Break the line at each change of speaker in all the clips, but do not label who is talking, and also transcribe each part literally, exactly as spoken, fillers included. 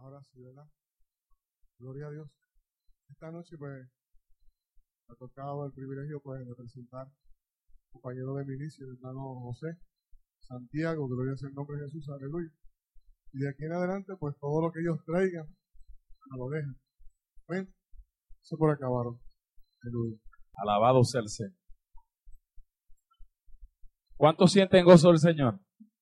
Ahora sí, ¿verdad? Gloria a Dios. Esta noche, pues, me ha tocado el privilegio, pues, de presentar al compañero de milicia, el hermano José Santiago, gloria sea el nombre de Jesús, aleluya. Y de aquí en adelante, pues, todo lo que ellos traigan, me lo dejan. ¿Ven? Eso por acabaron. Aleluya.
Alabado sea el Señor. ¿Cuántos sienten gozo del Señor?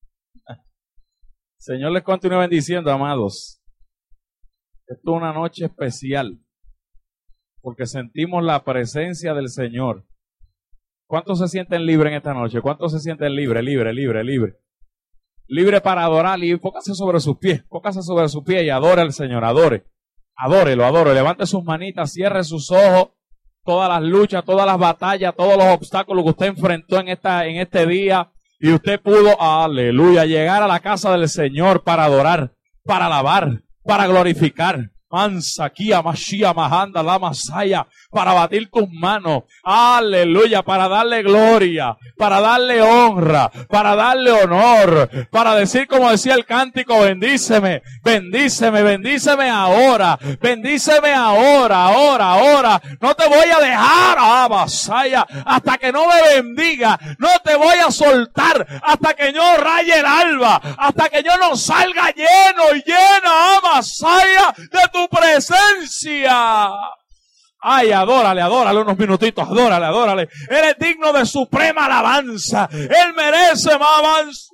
Señor les continúe bendiciendo, amados. Esto es una noche especial, porque sentimos la presencia del Señor. ¿Cuántos se sienten libres en esta noche? ¿Cuántos se sienten libres, libre, libre, libre? Libre para adorar, y póngase sobre sus pies, póngase sobre sus pies y adore al Señor, adore. Adórelo, adore, levante sus manitas, cierre sus ojos, todas las luchas, todas las batallas, todos los obstáculos que usted enfrentó en esta, en este día, y usted pudo, aleluya, llegar a la casa del Señor para adorar, para alabar, para glorificar. Mansa, Kia, Mashiach, Mahanda, la Masaya, para batir tus manos, aleluya, para darle gloria, para darle honra, para darle honor, para decir como decía el cántico, bendíceme, bendíceme, bendíceme ahora, bendíceme ahora, ahora, ahora, no te voy a dejar, ah, Masaya, hasta que no me bendiga, no te voy a soltar, hasta que yo raye el alba, hasta que yo no salga lleno y llena, ah, Masaya, de tu presencia. Ay, adórale, adórale unos minutitos, adórale, adórale. Él es digno de suprema alabanza. Él merece más alabanza.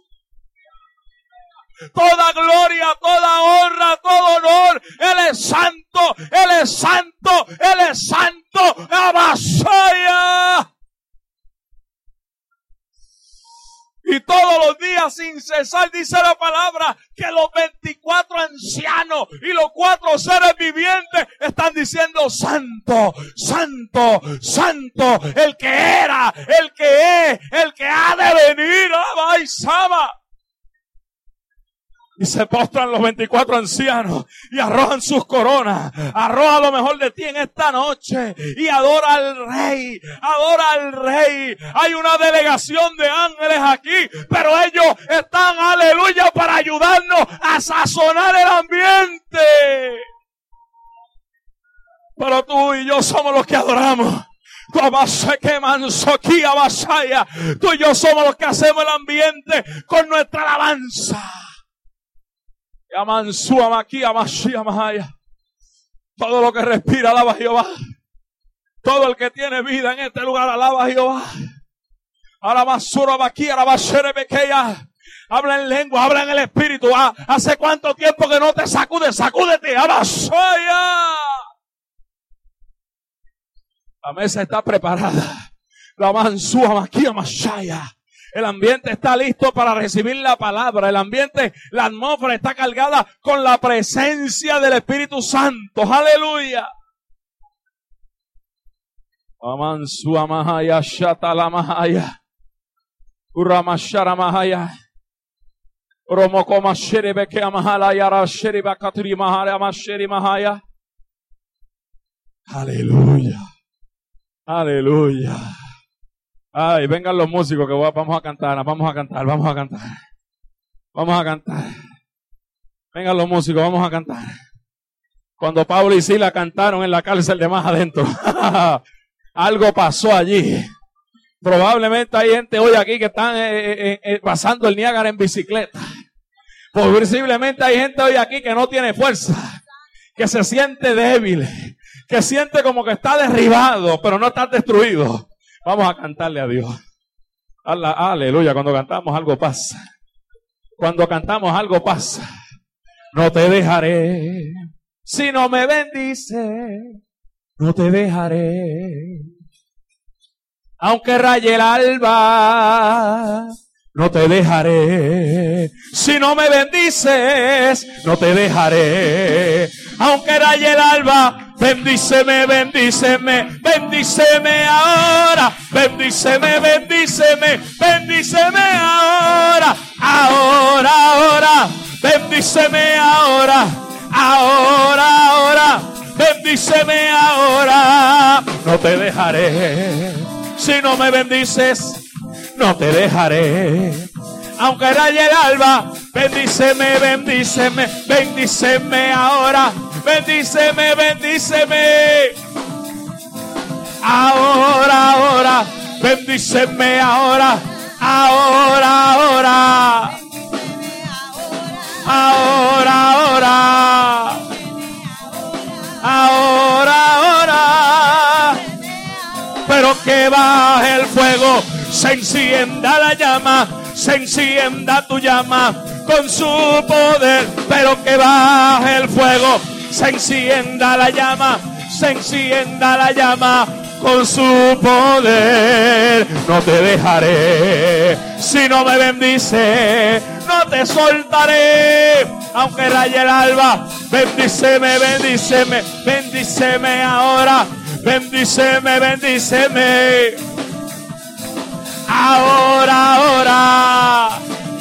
Toda gloria, toda honra, todo honor. Él es santo, Él es santo, Él es santo. Abasaya. Y todos los días sin cesar dice la palabra que los veinticuatro ancianos y los cuatro seres vivientes están diciendo santo, santo, santo, el que era, el que es, el que ha de venir. ¡Ay, Sama! Y se postran los veinticuatro ancianos y arrojan sus coronas. Arroja lo mejor de ti en esta noche y adora al Rey. Adora al Rey. Hay una delegación de ángeles aquí, pero ellos están, aleluya, para ayudarnos a sazonar el ambiente. Pero tú y yo somos los que adoramos. Tú y yo somos los que hacemos el ambiente con nuestra alabanza. Todo lo que respira alaba a Jehová. Todo el que tiene vida en este lugar alaba a Jehová. Habla en lengua, habla en el espíritu. ¿Hace cuánto tiempo que no te sacudes? Sacúdete. La mesa está preparada. La mansúa maquia mashaya. El ambiente está listo para recibir la palabra. El ambiente, la atmósfera está cargada con la presencia del Espíritu Santo. Aleluya. Amansua mahaya shatala mahaya. Uramashara mahaya. Romoko mashiri beke amahala yara shiri bakaturi mahaya mashiri mahaya. Aleluya. Aleluya. Ay, vengan los músicos que vamos a cantar, vamos a cantar, vamos a cantar. Vamos a cantar. Vengan los músicos, vamos a cantar. Cuando Pablo y Sila cantaron en la cárcel de más adentro, algo pasó allí. Probablemente hay gente hoy aquí que están eh, eh, eh, pasando el Niágara en bicicleta. Posiblemente hay gente hoy aquí que no tiene fuerza, que se siente débil, que siente como que está derribado, pero no está destruido. Vamos a cantarle a Dios. Aleluya. Cuando cantamos algo pasa. Cuando cantamos algo pasa. No te dejaré. Si no me bendices, no te dejaré. Aunque raye el alba, no te dejaré. Si no me bendices, no te dejaré. Aunque raye el alba, bendíceme, bendíceme, bendíceme ahora, bendíceme, bendíceme, bendíceme ahora, ahora, ahora, bendíceme ahora, ahora, ahora, bendíceme ahora. No te dejaré, si no me bendices, no te dejaré. aunque raye el alba. Bendíceme, bendíceme, bendíceme ahora. Bendíceme, bendíceme. Ahora, ahora. Bendíceme ahora. Ahora, ahora. Ahora, ahora. Ahora, ahora. Pero que baje el fuego, se encienda la llama, se encienda tu llama con su poder. Pero que baje el fuego, se encienda la llama, se encienda la llama con su poder. No te dejaré si no me bendice, no te soltaré aunque raye el alba. Bendíceme, bendíceme, bendíceme ahora. Bendíceme, bendíceme. Ahora, ahora.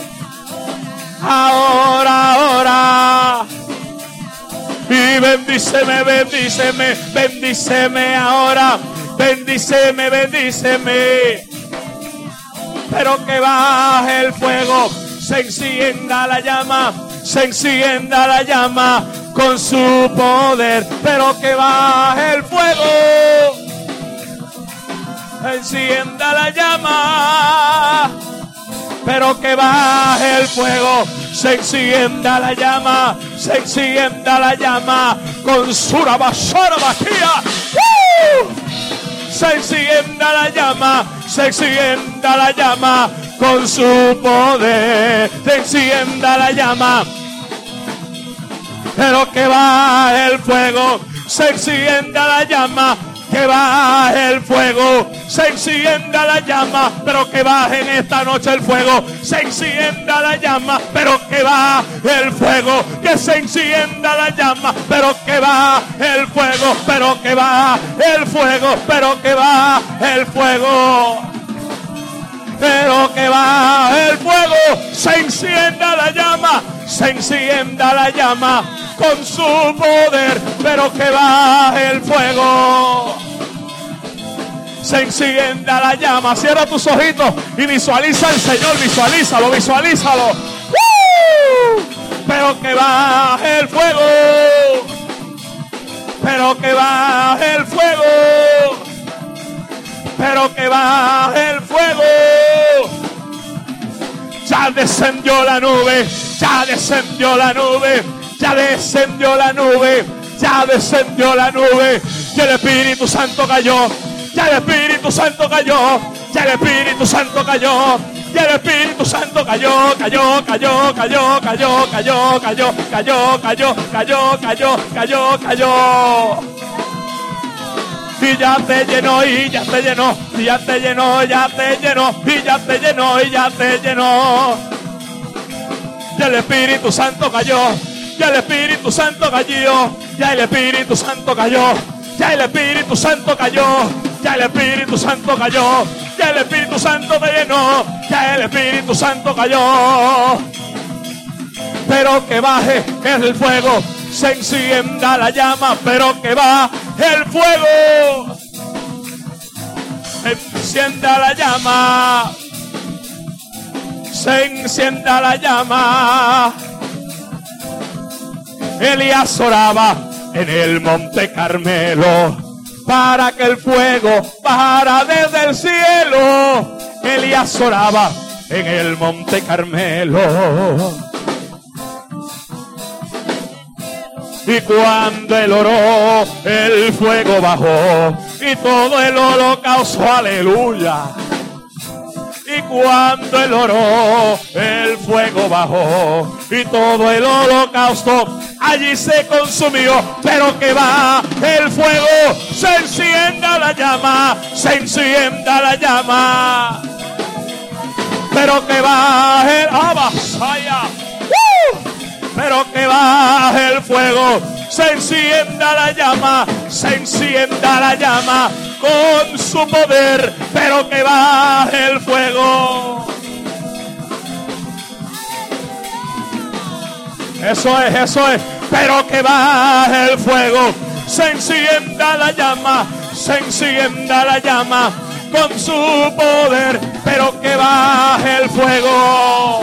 Ahora, ahora. Y bendíceme, bendíceme, bendíceme ahora. Bendíceme, bendíceme. Pero que baje el fuego, se encienda la llama, se encienda la llama con su poder. Pero que baje el fuego, encienda la llama. Pero que baje el fuego, se encienda la llama, se encienda la llama con su rabasora vacía. Se encienda la llama, se encienda la llama con su poder. Se encienda la llama. Pero que baje el fuego, se encienda la llama. Que baje el fuego, se encienda la llama. Pero que baje en esta noche el fuego, se encienda la llama. Pero que baje el fuego, que se encienda la llama. Pero que baje el fuego, pero que baje el fuego, pero que baje el fuego. Pero que baje el fuego, se encienda la llama, se encienda la llama con su poder. Pero que baje el fuego, se encienda la llama. Cierra tus ojitos y visualiza al Señor, visualízalo, visualízalo. ¡Uh! Pero que baje el fuego, pero que baje el fuego. Pero que baje el fuego. Ya descendió la nube, ya descendió la nube, ya descendió la nube, ya descendió la nube. Ya el Espíritu Santo cayó, ya el Espíritu Santo cayó, ya el Espíritu Santo cayó, ya el Espíritu Santo cayó, cayó, cayó, cayó, cayó, cayó, cayó, cayó, cayó, cayó, cayó, cayó, cayó. Y ya te llenó, y ya te llenó, y ya te llenó, ya te llenó, y ya te llenó, y ya te llenó. Ya el Espíritu Santo cayó, ya el Espíritu Santo cayó, ya el Espíritu Santo cayó, ya el Espíritu Santo cayó, ya el Espíritu Santo cayó, ya el Espíritu Santo te llenó, ya el Espíritu Santo cayó. Pero que baje el fuego, se encienda la llama, pero que baje el fuego, encienda la llama, se encienda la llama. Elías oraba en el monte Carmelo para que el fuego bajara desde el cielo. Elías oraba en el monte Carmelo. Y cuando él oró, el fuego bajó y todo el holocausto, aleluya. Y cuando él oró, el fuego bajó y todo el holocausto allí se consumió. Pero que va el fuego, se encienda la llama, se encienda la llama. Pero que baje el abasaya. Pero que baje el fuego, se encienda la llama, se encienda la llama con su poder. Pero que baje el fuego. Eso es, eso es. Pero que baje el fuego, se encienda la llama, se encienda la llama con su poder. pero que baje el fuego,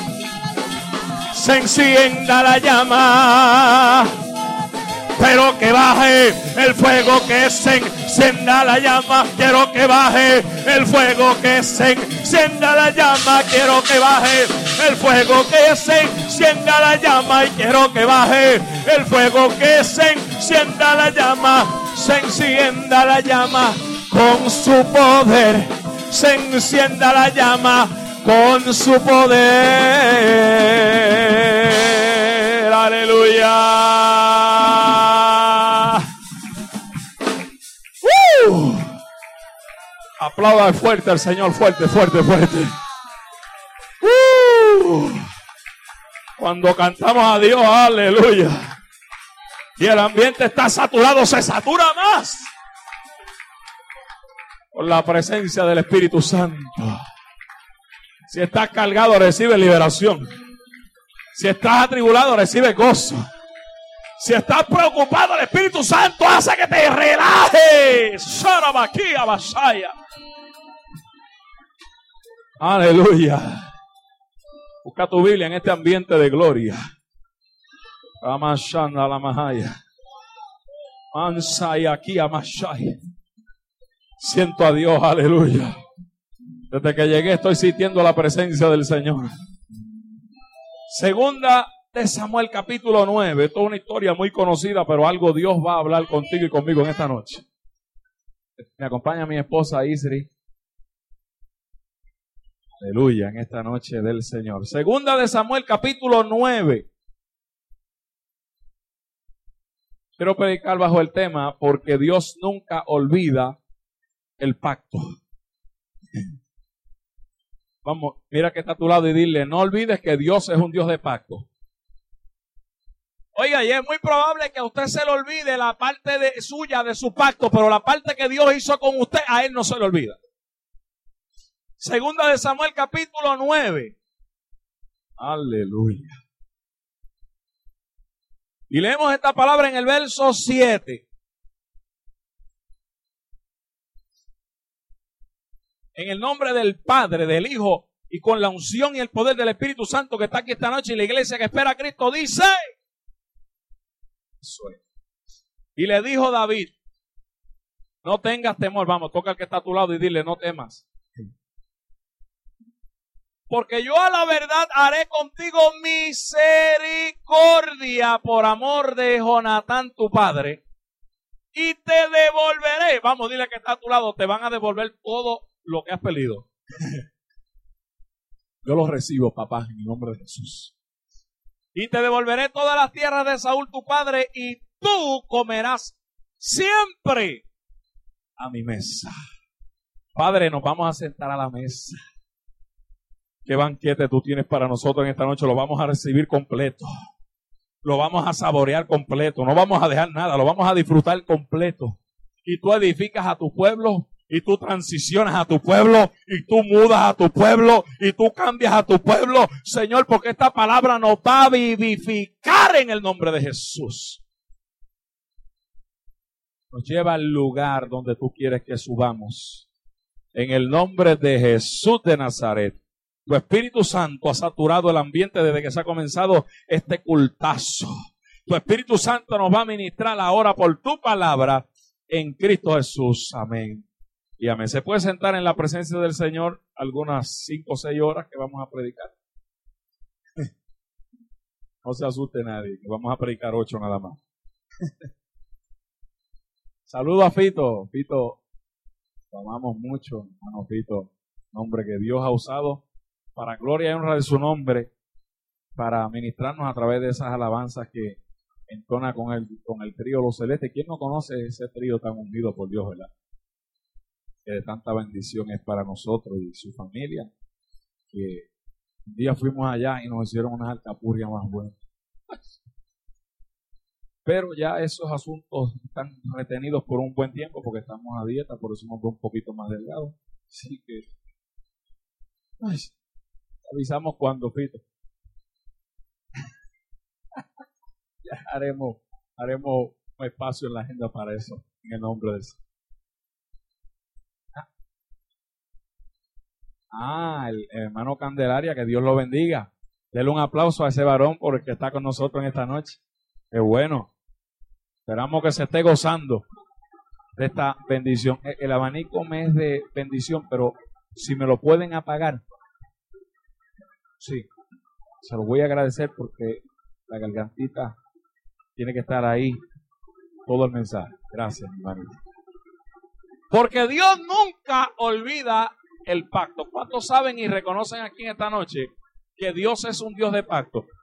se encienda la llama, pero que baje el fuego, que se encienda la llama, quiero que baje el fuego, que se encienda la llama, quiero que baje el fuego, que se encienda la llama, y quiero que baje el fuego, que se encienda la llama, se encienda la llama con su poder, se encienda la llama con su poder. Aleluya. ¡Uh! Aplauda fuerte al Señor, fuerte, fuerte, fuerte. ¡Uh! Cuando cantamos a Dios, aleluya, y el ambiente está saturado, se satura más con la presencia del Espíritu Santo. Si estás cargado, recibe liberación. Si estás atribulado, recibe gozo. Si estás preocupado, el Espíritu Santo hace que te relajes. Aleluya. Busca tu Biblia en este ambiente de gloria. Amashanda la mahaya. Ansai aquí amashai. Siento a Dios, aleluya. Desde que llegué estoy sintiendo la presencia del Señor. Segunda de Samuel capítulo nueve. Esto es una historia muy conocida, pero algo Dios va a hablar contigo y conmigo en esta noche. Me acompaña mi esposa Isri. Aleluya, en esta noche del Señor. Segunda de Samuel capítulo nueve. Quiero predicar bajo el tema, porque Dios nunca olvida el pacto. Vamos, mira que está a tu lado y dile, no olvides que Dios es un Dios de pacto. Oiga, y es muy probable que a usted se le olvide la parte de, suya de su pacto, pero la parte que Dios hizo con usted, a él no se le olvida. Segunda de Samuel capítulo nueve. Aleluya. Y leemos esta palabra en el verso siete. En el nombre del Padre, del Hijo, y con la unción y el poder del Espíritu Santo que está aquí esta noche, y la iglesia que espera a Cristo dice, y le dijo David, no tengas temor. Vamos, toca al que está a tu lado y dile, no temas, porque yo a la verdad haré contigo misericordia por amor de Jonatán tu padre, y te devolveré. Vamos, dile que está a tu lado, te van a devolver todo lo que has pedido. Yo lo recibo, papá, en el nombre de Jesús. Y te devolveré todas las tierras de Saúl tu padre, y tú comerás siempre a mi mesa. Padre, nos vamos a sentar a la mesa. ¿Qué banquete tú tienes para nosotros en esta noche? Lo vamos a recibir completo. Lo vamos a saborear completo. No vamos a dejar nada. Lo vamos a disfrutar completo. Y tú edificas a tu pueblo. Y tú transicionas a tu pueblo, y tú mudas a tu pueblo, y tú cambias a tu pueblo, Señor, porque esta palabra nos va a vivificar en el nombre de Jesús. Nos lleva al lugar donde tú quieres que subamos. En el nombre de Jesús de Nazaret. Tu Espíritu Santo ha saturado el ambiente desde que se ha comenzado este cultazo. Tu Espíritu Santo nos va a ministrar ahora por tu palabra en Cristo Jesús. Amén. Y amén. ¿Se puede sentar en la presencia del Señor algunas cinco o seis horas que vamos a predicar? No se asuste nadie, que vamos a predicar ocho nada más. Saludo a Fito. Fito, lo amamos mucho, hermano Fito. Nombre que Dios ha usado para gloria y honra de su nombre, para ministrarnos a través de esas alabanzas que entona con el, con el trío Los Celestes. ¿Quién no conoce ese trío tan unido por Dios, verdad? Que de tanta bendición es para nosotros y su familia, que un día fuimos allá y nos hicieron unas alcapurrias más buenas. Pero ya esos asuntos están retenidos por un buen tiempo porque estamos a dieta, por eso nos vemos un poquito más delgados. Así que ay, avisamos cuando, Fito. Ya haremos, haremos un espacio en la agenda para eso, en el nombre de Dios. Ah, el, el hermano Candelaria, que Dios lo bendiga. Denle un aplauso a ese varón por el que está con nosotros en esta noche. Qué bueno. Esperamos que se esté gozando de esta bendición. El, el abanico me es de bendición, pero si me lo pueden apagar, sí, se lo voy a agradecer porque la gargantita tiene que estar ahí todo el mensaje. Gracias, hermano. Porque Dios nunca olvida el pacto. ¿Cuántos saben y reconocen aquí en esta noche que Dios es un Dios de pacto? Muy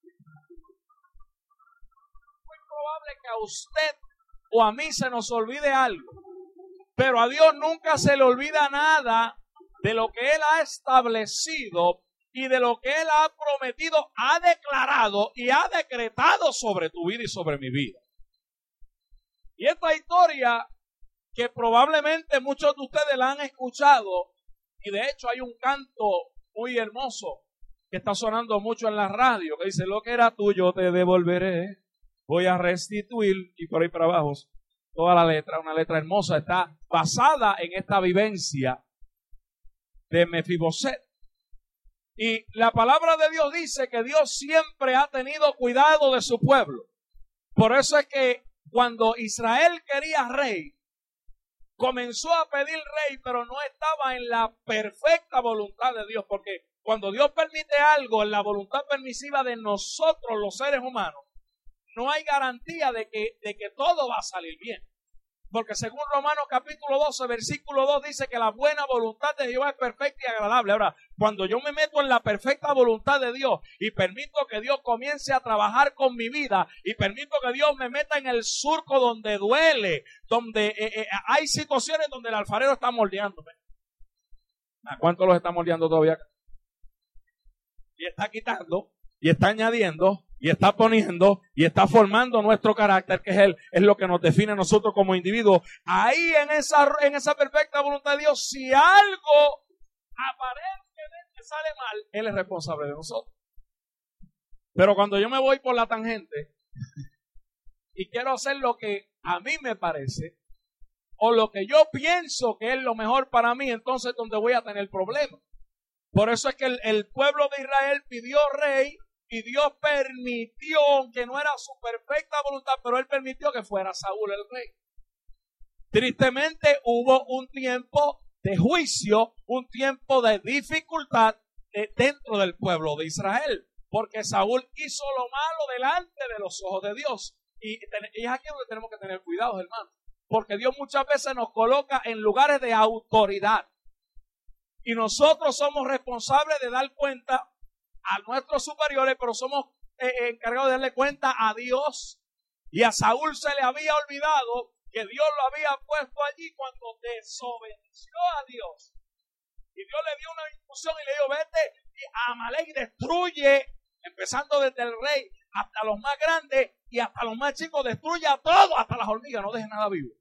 probable que a usted o a mí se nos olvide algo, pero a Dios nunca se le olvida nada de lo que Él ha establecido y de lo que Él ha prometido, ha declarado y ha decretado sobre tu vida y sobre mi vida. Y esta historia, que probablemente muchos de ustedes la han escuchado, y de hecho hay un canto muy hermoso que está sonando mucho en la radio, que dice: lo que era tuyo te devolveré, voy a restituir, y por ahí para abajo, toda la letra, una letra hermosa, está basada en esta vivencia de Mefiboset. Y la palabra de Dios dice que Dios siempre ha tenido cuidado de su pueblo. Por eso es que cuando Israel quería rey, comenzó a pedir rey, pero no estaba en la perfecta voluntad de Dios, porque cuando Dios permite algo en la voluntad permisiva de nosotros los seres humanos, no hay garantía de que, de que todo va a salir bien. Porque según Romanos capítulo doce, versículo dos, dice que la buena voluntad de Jehová es perfecta y agradable. Ahora, cuando yo me meto en la perfecta voluntad de Dios y permito que Dios comience a trabajar con mi vida y permito que Dios me meta en el surco donde duele, donde eh, eh, hay situaciones donde el alfarero está moldeándome. ¿A cuánto los está moldeando todavía? Y está quitando, y está añadiendo, y está poniendo, y está formando nuestro carácter, que es, el, es lo que nos define a nosotros como individuos. Ahí en esa, en esa perfecta voluntad de Dios, si algo aparentemente sale mal, Él es responsable de nosotros. Pero cuando yo me voy por la tangente y quiero hacer lo que a mí me parece, o lo que yo pienso que es lo mejor para mí, entonces es donde voy a tener problemas. Por eso es que el, el pueblo de Israel pidió rey, y Dios permitió, aunque no era su perfecta voluntad, pero Él permitió que fuera Saúl el rey. Tristemente hubo un tiempo de juicio, un tiempo de dificultad dentro del pueblo de Israel, porque Saúl hizo lo malo delante de los ojos de Dios. Y, y es aquí donde tenemos que tener cuidado, hermano, porque Dios muchas veces nos coloca en lugares de autoridad. Y nosotros somos responsables de dar cuenta a nuestros superiores, pero somos eh, encargados de darle cuenta a Dios. Y a Saúl se le había olvidado que Dios lo había puesto allí cuando desobedeció a Dios. Y Dios le dio una instrucción y le dijo: vete a Amalek y destruye, empezando desde el rey hasta los más grandes y hasta los más chicos, destruye a todos, hasta las hormigas, no deje nada vivo.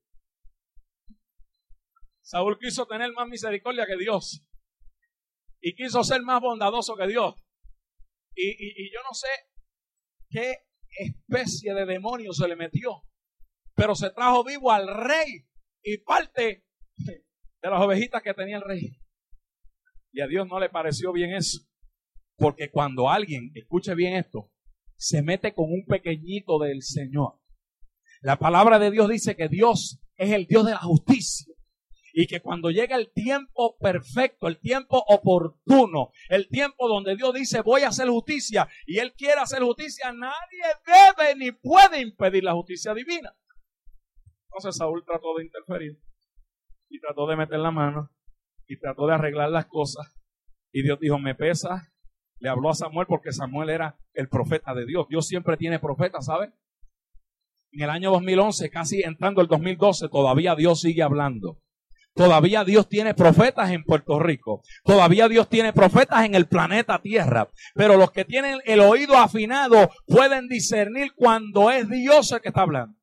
Saúl quiso tener más misericordia que Dios y quiso ser más bondadoso que Dios. Y, y, y yo no sé qué especie de demonio se le metió, pero se trajo vivo al rey y parte de las ovejitas que tenía el rey. Y a Dios no le pareció bien eso, porque cuando alguien, escuche bien esto, se mete con un pequeñito del Señor, la palabra de Dios dice que Dios es el Dios de la justicia. Y que cuando llega el tiempo perfecto, el tiempo oportuno, el tiempo donde Dios dice voy a hacer justicia y Él quiere hacer justicia, nadie debe ni puede impedir la justicia divina. Entonces Saúl trató de interferir y trató de meter la mano y trató de arreglar las cosas. Y Dios dijo: me pesa. Le habló a Samuel porque Samuel era el profeta de Dios. Dios siempre tiene profetas, ¿sabe? En el año dos mil once, casi entrando el dos mil doce, todavía Dios sigue hablando. Todavía Dios tiene profetas en Puerto Rico. Todavía Dios tiene profetas en el planeta Tierra. Pero los que tienen el oído afinado pueden discernir cuando es Dios el que está hablando.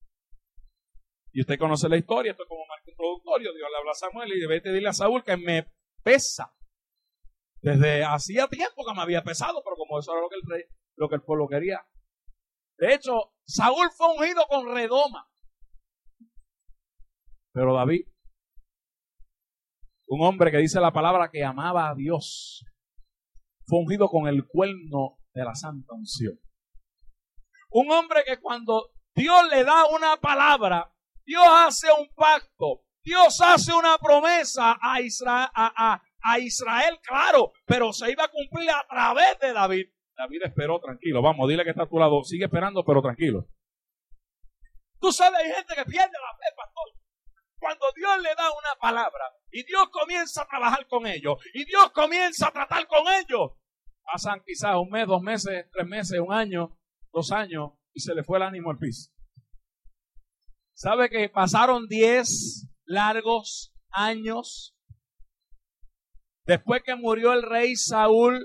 Y usted conoce la historia, esto es como marco introductorio. Dios le habla a Samuel y debe decirle a Saúl que me pesa. Desde hacía tiempo que me había pesado, pero como eso era lo que el rey, lo que el pueblo quería. De hecho, Saúl fue ungido con redoma. Pero David Un hombre que dice la palabra que amaba a Dios. Fue ungido con el cuerno de la santa unción. Un hombre que cuando Dios le da una palabra, Dios hace un pacto, Dios hace una promesa a Israel, a, a, a Israel, claro, pero se iba a cumplir a través de David. David esperó tranquilo. Vamos, dile que está a tu lado. Sigue esperando, pero tranquilo. Tú sabes, hay gente que pierde la fe, pastor. Cuando Dios le da una palabra y Dios comienza a trabajar con ellos y Dios comienza a tratar con ellos, pasan quizás un mes, dos meses, tres meses, un año, dos años y se le fue el ánimo al piso. ¿Sabe que pasaron diez largos años después que murió el rey Saúl?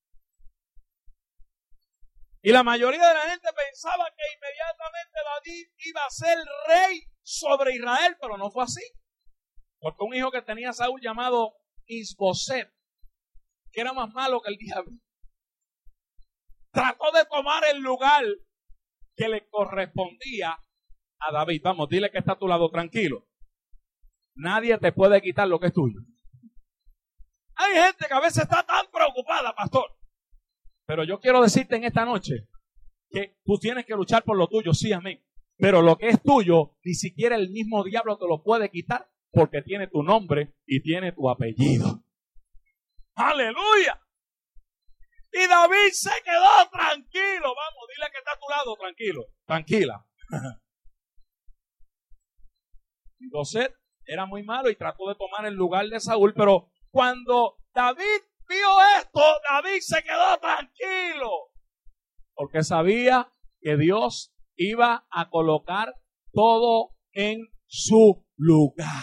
Y la mayoría de la gente pensaba que inmediatamente David iba a ser rey sobre Israel, pero no fue así. Porque un hijo que tenía Saúl llamado Isboset, que era más malo que el diablo, trató de tomar el lugar que le correspondía a David. Vamos, dile que está a tu lado, tranquilo. Nadie te puede quitar lo que es tuyo. Hay gente que a veces está tan preocupada, pastor. Pero yo quiero decirte en esta noche que tú tienes que luchar por lo tuyo, sí, amén. Pero lo que es tuyo, ni siquiera el mismo diablo te lo puede quitar porque tiene tu nombre y tiene tu apellido. ¡Aleluya! Y David se quedó tranquilo. Vamos, dile que está a tu lado, tranquilo. Tranquila. Entonces, era muy malo y trató de tomar el lugar de Saúl, pero cuando David vio esto, David se quedó tranquilo. Porque sabía que Dios iba a colocar todo en su lugar.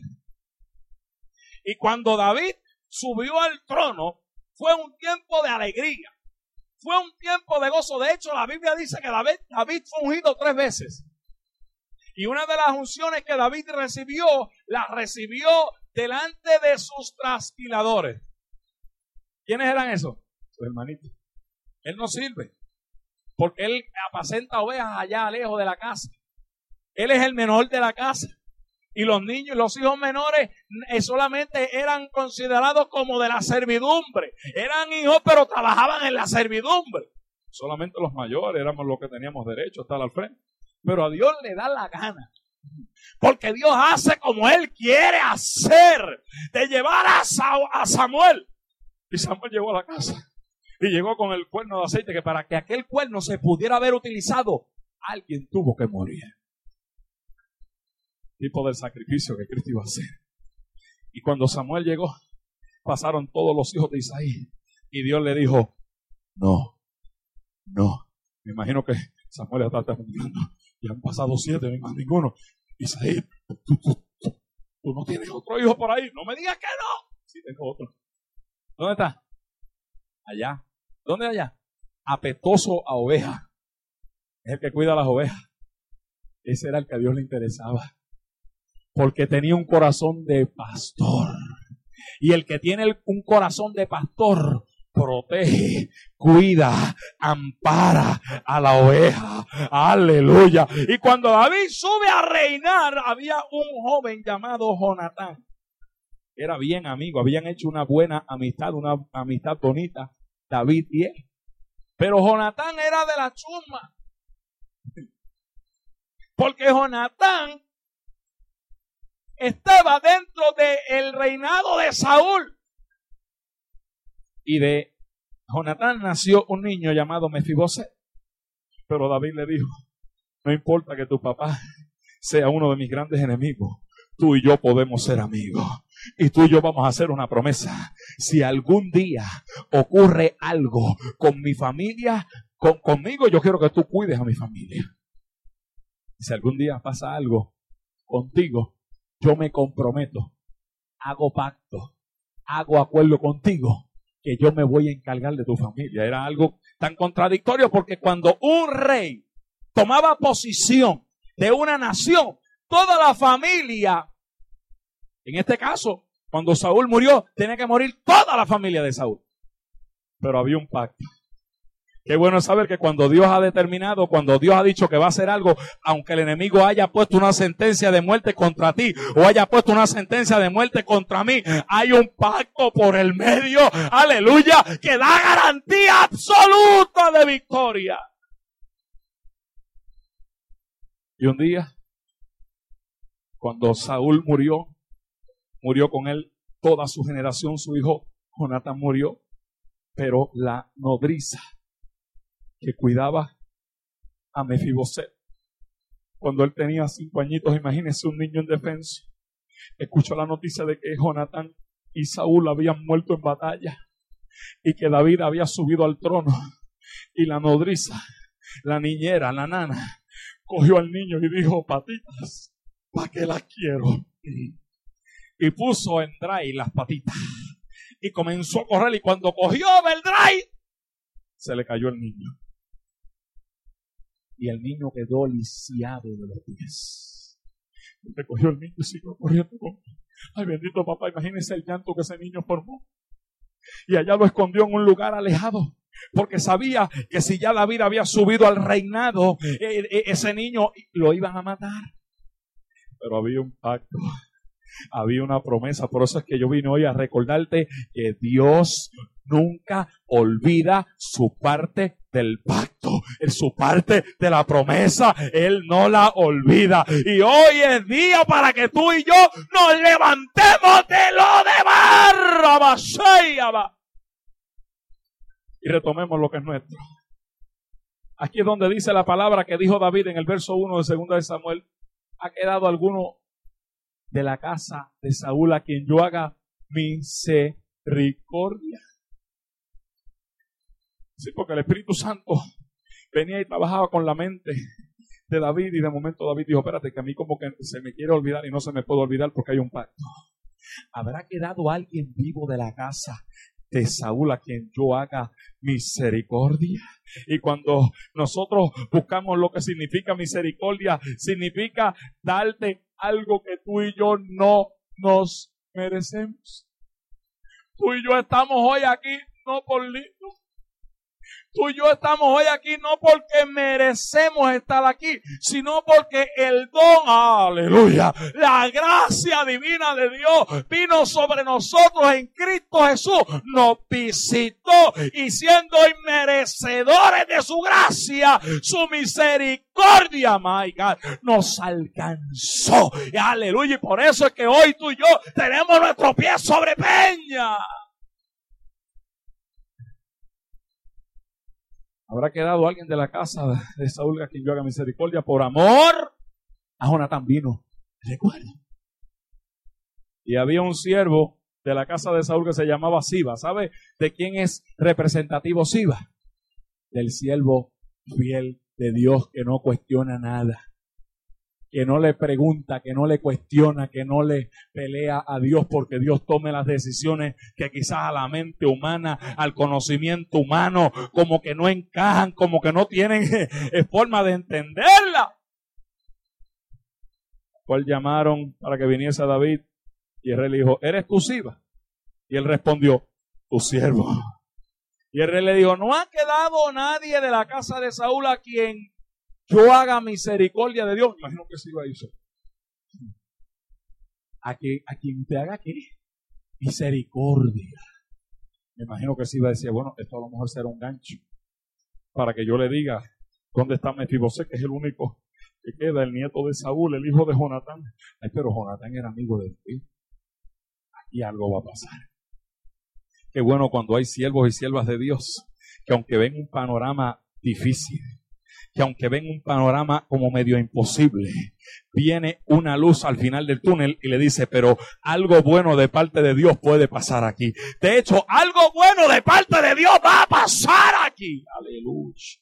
Y cuando David subió al trono, fue un tiempo de alegría. Fue un tiempo de gozo. De hecho, la Biblia dice que David, David fue ungido tres veces. Y una de las unciones que David recibió, la recibió delante de sus trasquiladores. ¿Quiénes eran esos? Su hermanito. Él no sirve, porque él apacenta ovejas allá lejos de la casa. Él es el menor de la casa. Y los niños, los hijos menores solamente eran considerados como de la servidumbre. Eran hijos, pero trabajaban en la servidumbre. Solamente los mayores éramos los que teníamos derecho a estar al frente. Pero a Dios le da la gana. Porque Dios hace como Él quiere hacer. De llevar a, Sa- a Samuel. Y Samuel llegó a la casa. Y llegó con el cuerno de aceite, que para que aquel cuerno se pudiera haber utilizado, alguien tuvo que morir. Tipo del sacrificio que Cristo iba a hacer. Y cuando Samuel llegó, pasaron todos los hijos de Isaí. Y Dios le dijo, no, no. Me imagino que Samuel está terminando. Ya han pasado siete, no hay más ninguno. Isaí, tú, tú, tú, tú no tienes otro hijo por ahí. No me digas que no. Sí, tengo otro. ¿Dónde está? Allá. ¿Dónde allá? Apetoso a oveja. Es el que cuida a las ovejas. Ese era el que a Dios le interesaba. Porque tenía un corazón de pastor. Y el que tiene un corazón de pastor protege, cuida, ampara a la oveja. Aleluya. Y cuando David sube a reinar, había un joven llamado Jonatán. Era bien amigo, habían hecho una buena amistad, una amistad bonita, David y él. Pero Jonatán era de la chusma. Porque Jonatán estaba dentro del reinado de Saúl. Y de Jonatán nació un niño llamado Mefiboset. Pero David le dijo, no importa que tu papá sea uno de mis grandes enemigos, tú y yo podemos ser amigos. Y tú y yo vamos a hacer una promesa. Si algún día ocurre algo con mi familia, con, conmigo, yo quiero que tú cuides a mi familia. Si algún día pasa algo contigo, yo me comprometo, hago pacto, hago acuerdo contigo, que yo me voy a encargar de tu familia. Era algo tan contradictorio porque cuando un rey tomaba posición de una nación, toda la familia, en este caso, cuando Saúl murió, tenía que morir toda la familia de Saúl. Pero había un pacto. Qué bueno saber que cuando Dios ha determinado, cuando Dios ha dicho que va a hacer algo, aunque el enemigo haya puesto una sentencia de muerte contra ti o haya puesto una sentencia de muerte contra mí, hay un pacto por el medio, aleluya, que da garantía absoluta de victoria. Y un día, cuando Saúl murió, murió con él toda su generación, su hijo Jonatán murió, pero la nodriza que cuidaba a Mefiboset, cuando él tenía cinco añitos, imagínense un niño indefenso, escuchó la noticia de que Jonatán y Saúl habían muerto en batalla y que David había subido al trono, y la nodriza, la niñera, la nana, cogió al niño y dijo: patitas, ¿para qué las quiero? Y puso en dry las patitas y comenzó a correr, y cuando cogió el dry se le cayó el niño y el niño quedó lisiado de los pies. Le cogió el niño y siguió corriendo. Ay, bendito papá, imagínense el llanto que ese niño formó, y allá lo escondió en un lugar alejado, porque sabía que si ya David había subido al reinado, eh, eh, ese niño lo iban a matar. Pero había un pacto, había una promesa. Por eso es que yo vine hoy a recordarte que Dios nunca olvida su parte del pacto, su parte de la promesa. Él no la olvida. Y hoy es día para que tú y yo nos levantemos de lo de barra y retomemos lo que es nuestro. Aquí es donde dice la palabra que dijo David en el verso uno de segunda de Samuel: ¿ha quedado alguno de la casa de Saúl a quien yo haga misericordia? Sí, porque el Espíritu Santo venía y trabajaba con la mente de David, y de momento David dijo: espérate, que a mí como que se me quiere olvidar y no se me puede olvidar porque hay un pacto. ¿Habrá quedado alguien vivo de la casa de Saúl a quien yo haga misericordia? Y cuando nosotros buscamos lo que significa misericordia, significa darte algo que tú y yo no nos merecemos. Tú y yo estamos hoy aquí no por lindo. Tú y yo estamos hoy aquí no porque merecemos estar aquí, sino porque el don, aleluya, la gracia divina de Dios vino sobre nosotros en Cristo Jesús, nos visitó, y siendo inmerecedores de su gracia, su misericordia, my God, nos alcanzó. Y aleluya, y por eso es que hoy tú y yo tenemos nuestro pie sobre peña. ¿Habrá quedado alguien de la casa de Saúl a quien yo haga misericordia? Por amor a Jonatán vino, recuerda. Y había un siervo de la casa de Saúl que se llamaba Siba. ¿Sabe de quién es representativo Siba? Del siervo fiel de Dios, que no cuestiona nada, que no le pregunta, que no le cuestiona, que no le pelea a Dios porque Dios tome las decisiones que quizás a la mente humana, al conocimiento humano, como que no encajan, como que no tienen eh, forma de entenderla. Pues llamaron para que viniese a David, y el rey le dijo: ¿eres tú Siba? Y él respondió: tu siervo. Y el rey le dijo: no ha quedado nadie de la casa de Saúl a quien yo haga misericordia de Dios. Imagino que Siba hizo. A, que, a quien te haga ¿qué? Misericordia. Me imagino que Siba decía: bueno, esto a lo mejor será un gancho para que yo le diga dónde está Mefiboset, que es el único que queda, el nieto de Saúl, el hijo de Jonatán. Ay, pero Jonatán era amigo de David. Aquí algo va a pasar. Qué bueno cuando hay siervos y siervas de Dios, que aunque ven un panorama difícil, que aunque ven un panorama como medio imposible, viene una luz al final del túnel y le dice: pero algo bueno de parte de Dios puede pasar aquí. De hecho, algo bueno de parte de Dios va a pasar aquí. Aleluya.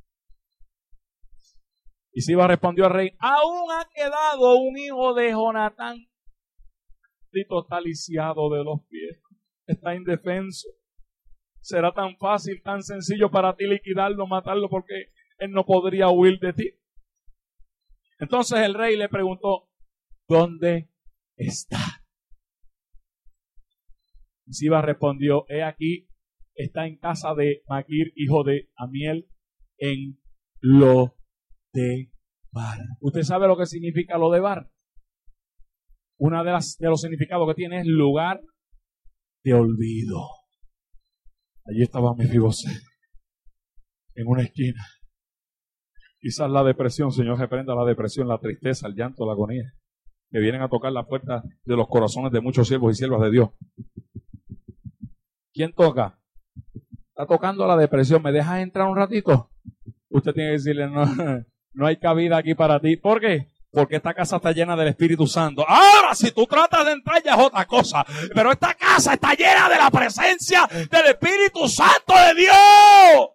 Y Siba respondió al rey: aún ha quedado un hijo de Jonatán. Tito está lisiado de los pies, está indefenso. Será tan fácil, tan sencillo para ti liquidarlo, matarlo, porque él no podría huir de ti. Entonces el rey le preguntó: ¿dónde está? Siba respondió: he aquí, está en casa de Maquir, hijo de Amiel, en Lodebar. ¿Usted sabe lo que significa Lodebar? Una de las de los significados que tiene es lugar de olvido. Allí estaba Mefiboset, en una esquina. Quizás la depresión, Señor, reprenda la depresión, la tristeza, el llanto, la agonía, que vienen a tocar la puerta de los corazones de muchos siervos y siervas de Dios. ¿Quién toca? Está tocando la depresión. ¿Me dejas entrar un ratito? Usted tiene que decirle, no, no hay cabida aquí para ti. ¿Por qué? Porque esta casa está llena del Espíritu Santo. Ahora, si tú tratas de entrar ya es otra cosa. Pero esta casa está llena de la presencia del Espíritu Santo de Dios.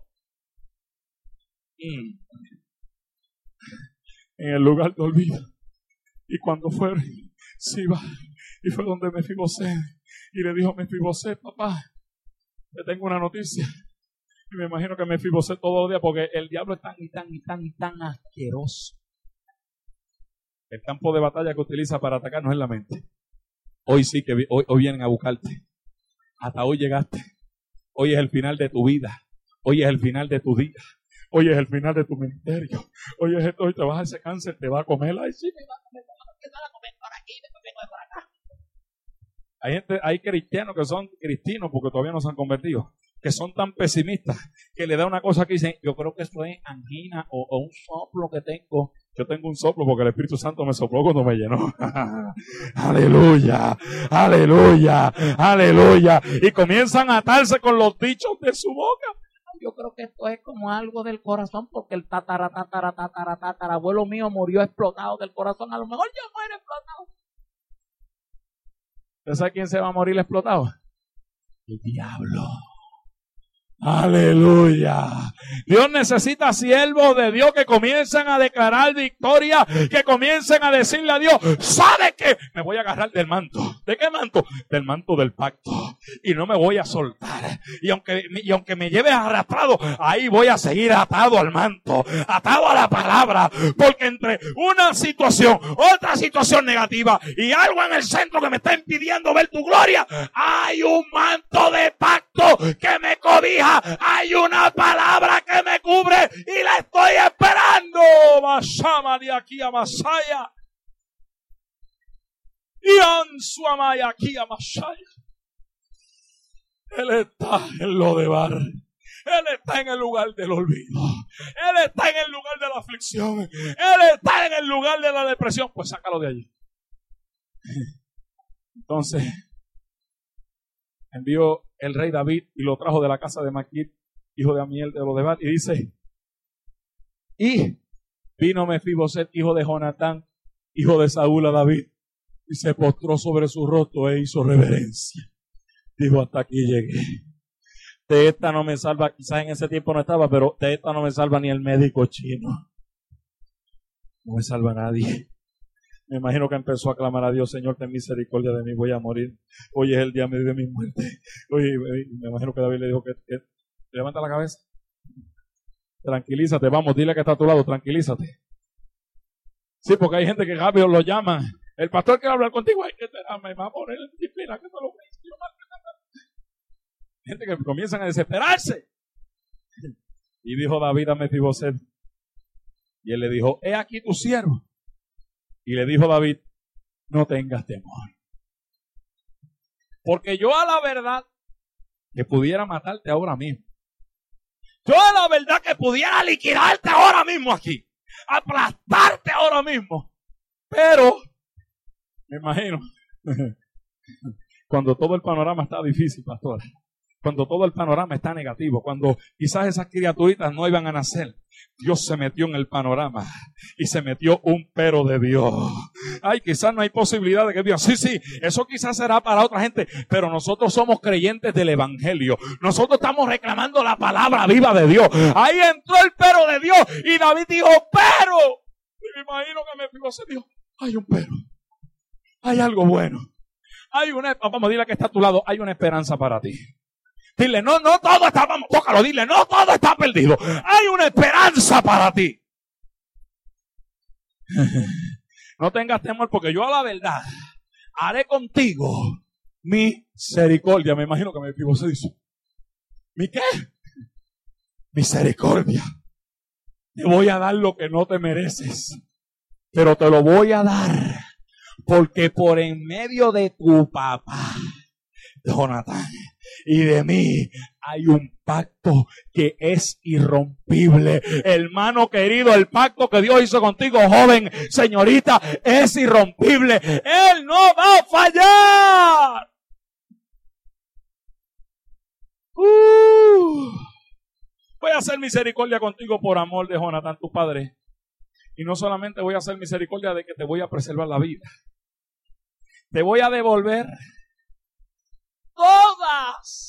Mm. En el lugar de olvido. Y cuando fue, sí va. Y fue donde Mefiboset. Y le dijo, Mefiboset, papá, te tengo una noticia. Y me imagino que Mefiboset todos los días, porque el diablo es tan y tan y tan y tan asqueroso. El campo de batalla que utiliza para atacarnos es la mente. Hoy sí que hoy, hoy vienen a buscarte. Hasta hoy llegaste. Hoy es el final de tu vida. Hoy es el final de tu día. Hoy es el final de tu ministerio. Hoy es esto, hoy te vas a ese cáncer, te va a comer. Ay, sí, me va a comer, me va a comer por aquí, me va a comer por acá. Hay gente, hay cristianos que son cristianos porque todavía no se han convertido, que son tan pesimistas que le da una cosa que dicen, yo creo que esto es angina o, o un soplo que tengo. Yo tengo un soplo porque el Espíritu Santo me sopló cuando me llenó. Aleluya, aleluya, aleluya. Y comienzan a atarse con los dichos de su boca. Yo creo que esto es como algo del corazón porque el tatara, tatara, tatara, tatara, abuelo mío murió explotado del corazón. A lo mejor yo muero explotado. ¿Usted sabe quién se va a morir explotado? El diablo. Aleluya. Dios necesita siervos de Dios que comiencen a declarar victoria, que comiencen a decirle a Dios, ¿sabe qué? Me voy a agarrar del manto. ¿De qué manto? Del manto del pacto. Y no me voy a soltar. Y aunque, y aunque me lleves arrastrado, ahí voy a seguir atado al manto, atado a la palabra, porque entre una situación, otra situación negativa y algo en el centro que me está impidiendo ver tu gloria, hay un manto de pacto que me cobija. Hay una palabra que me cubre y la estoy esperando. Masama de aquí a Masaya. Y Ansuamaya aquí a Masaya. Él está en Lodebar. Él está en el lugar del olvido. Él está en el lugar de la aflicción. Él está en el lugar de la depresión. Pues sácalo de allí. Entonces envió el rey David y lo trajo de la casa de Maquir, hijo de Amiel de Lodebar, y dice, y vino Mefiboset, hijo de Jonatán, hijo de Saúl, a David, y se postró sobre su rostro e hizo reverencia. Dijo, hasta aquí llegué. De esta no me salva, quizás en ese tiempo no estaba, pero de esta no me salva ni el médico chino. No me salva nadie. Me imagino que empezó a clamar a Dios, Señor, ten misericordia de mí, voy a morir. Hoy es el día de mi muerte. Oye, me imagino que David le dijo que, que levanta la cabeza. Tranquilízate, vamos, dile que está a tu lado, tranquilízate. Sí, porque hay gente que rápido lo llama. El pastor quiere hablar contigo, hay que te me va a poner en disciplina, que te lo gente que comienzan a desesperarse. Y dijo David a Mefiboset, y él le dijo, he aquí tu siervo. Y le dijo David, no tengas temor. Porque yo a la verdad que pudiera matarte ahora mismo. Yo a la verdad que pudiera liquidarte ahora mismo aquí. Aplastarte ahora mismo. Pero, me imagino, cuando todo el panorama está difícil, pastor. Cuando todo el panorama está negativo. Cuando quizás esas criaturitas no iban a nacer. Dios se metió en el panorama y se metió un pero de Dios. Ay, quizás no hay posibilidad de que Dios, sí, sí, eso quizás será para otra gente, pero nosotros somos creyentes del evangelio. Nosotros estamos reclamando la palabra viva de Dios. Ahí entró el pero de Dios y David dijo, pero. Y me imagino que me fijo, se dijo, hay un pero. Hay algo bueno. Hay una, vamos a decirle que está a tu lado, hay una esperanza para ti. Dile, no, no todo está, vamos, tócalo, dile, no todo está perdido. Hay una esperanza para ti. No tengas temor porque yo a la verdad haré contigo misericordia. Me imagino que me Mefiboset dice, ¿Mi qué? Misericordia. Te voy a dar lo que no te mereces, pero te lo voy a dar porque por en medio de tu papá, Jonathan, y de mí hay un pacto que es irrompible. Hermano querido, el pacto que Dios hizo contigo, joven, señorita, es irrompible. Él no va a fallar. Uh, voy a hacer misericordia contigo por amor de Jonathan, tu padre. Y no solamente voy a hacer misericordia de que te voy a preservar la vida. Te voy a devolver todas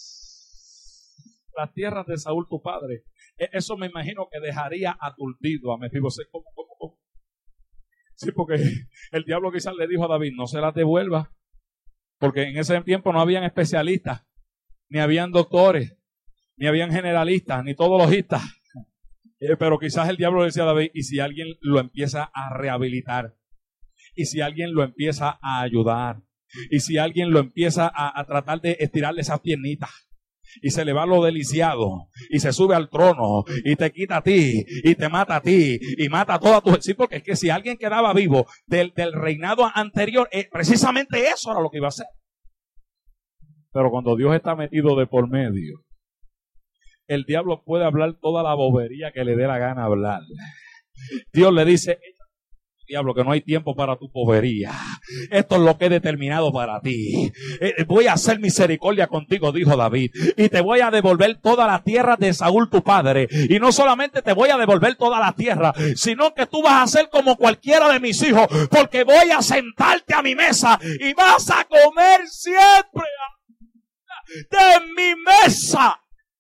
las tierras de Saúl tu padre. Eso me imagino que dejaría aturdido a Mefibosé. ¿Cómo, cómo, cómo? Sí, porque el diablo quizás le dijo a David, no se las devuelva, porque en ese tiempo no habían especialistas, ni habían doctores, ni habían generalistas, ni todologistas. Eh, pero quizás el diablo le decía a David, y si alguien lo empieza a rehabilitar, y si alguien lo empieza a ayudar, y si alguien lo empieza a, a tratar de estirarle esas piernitas, y se le va lo deliciado, y se sube al trono, y te quita a ti, y te mata a ti, y mata a toda tu... Sí, porque es que si alguien quedaba vivo del, del reinado anterior, eh, precisamente eso era lo que iba a hacer. Pero cuando Dios está metido de por medio, el diablo puede hablar toda la bobería que le dé la gana hablar. Dios le dice, diablo, que no hay tiempo para tu bobería. Esto es lo que he determinado para ti. Eh, voy a hacer misericordia contigo, dijo David, y te voy a devolver toda la tierra de Saúl tu padre. Y no solamente te voy a devolver toda la tierra, sino que tú vas a ser como cualquiera de mis hijos, porque voy a sentarte a mi mesa y vas a comer siempre de mi mesa.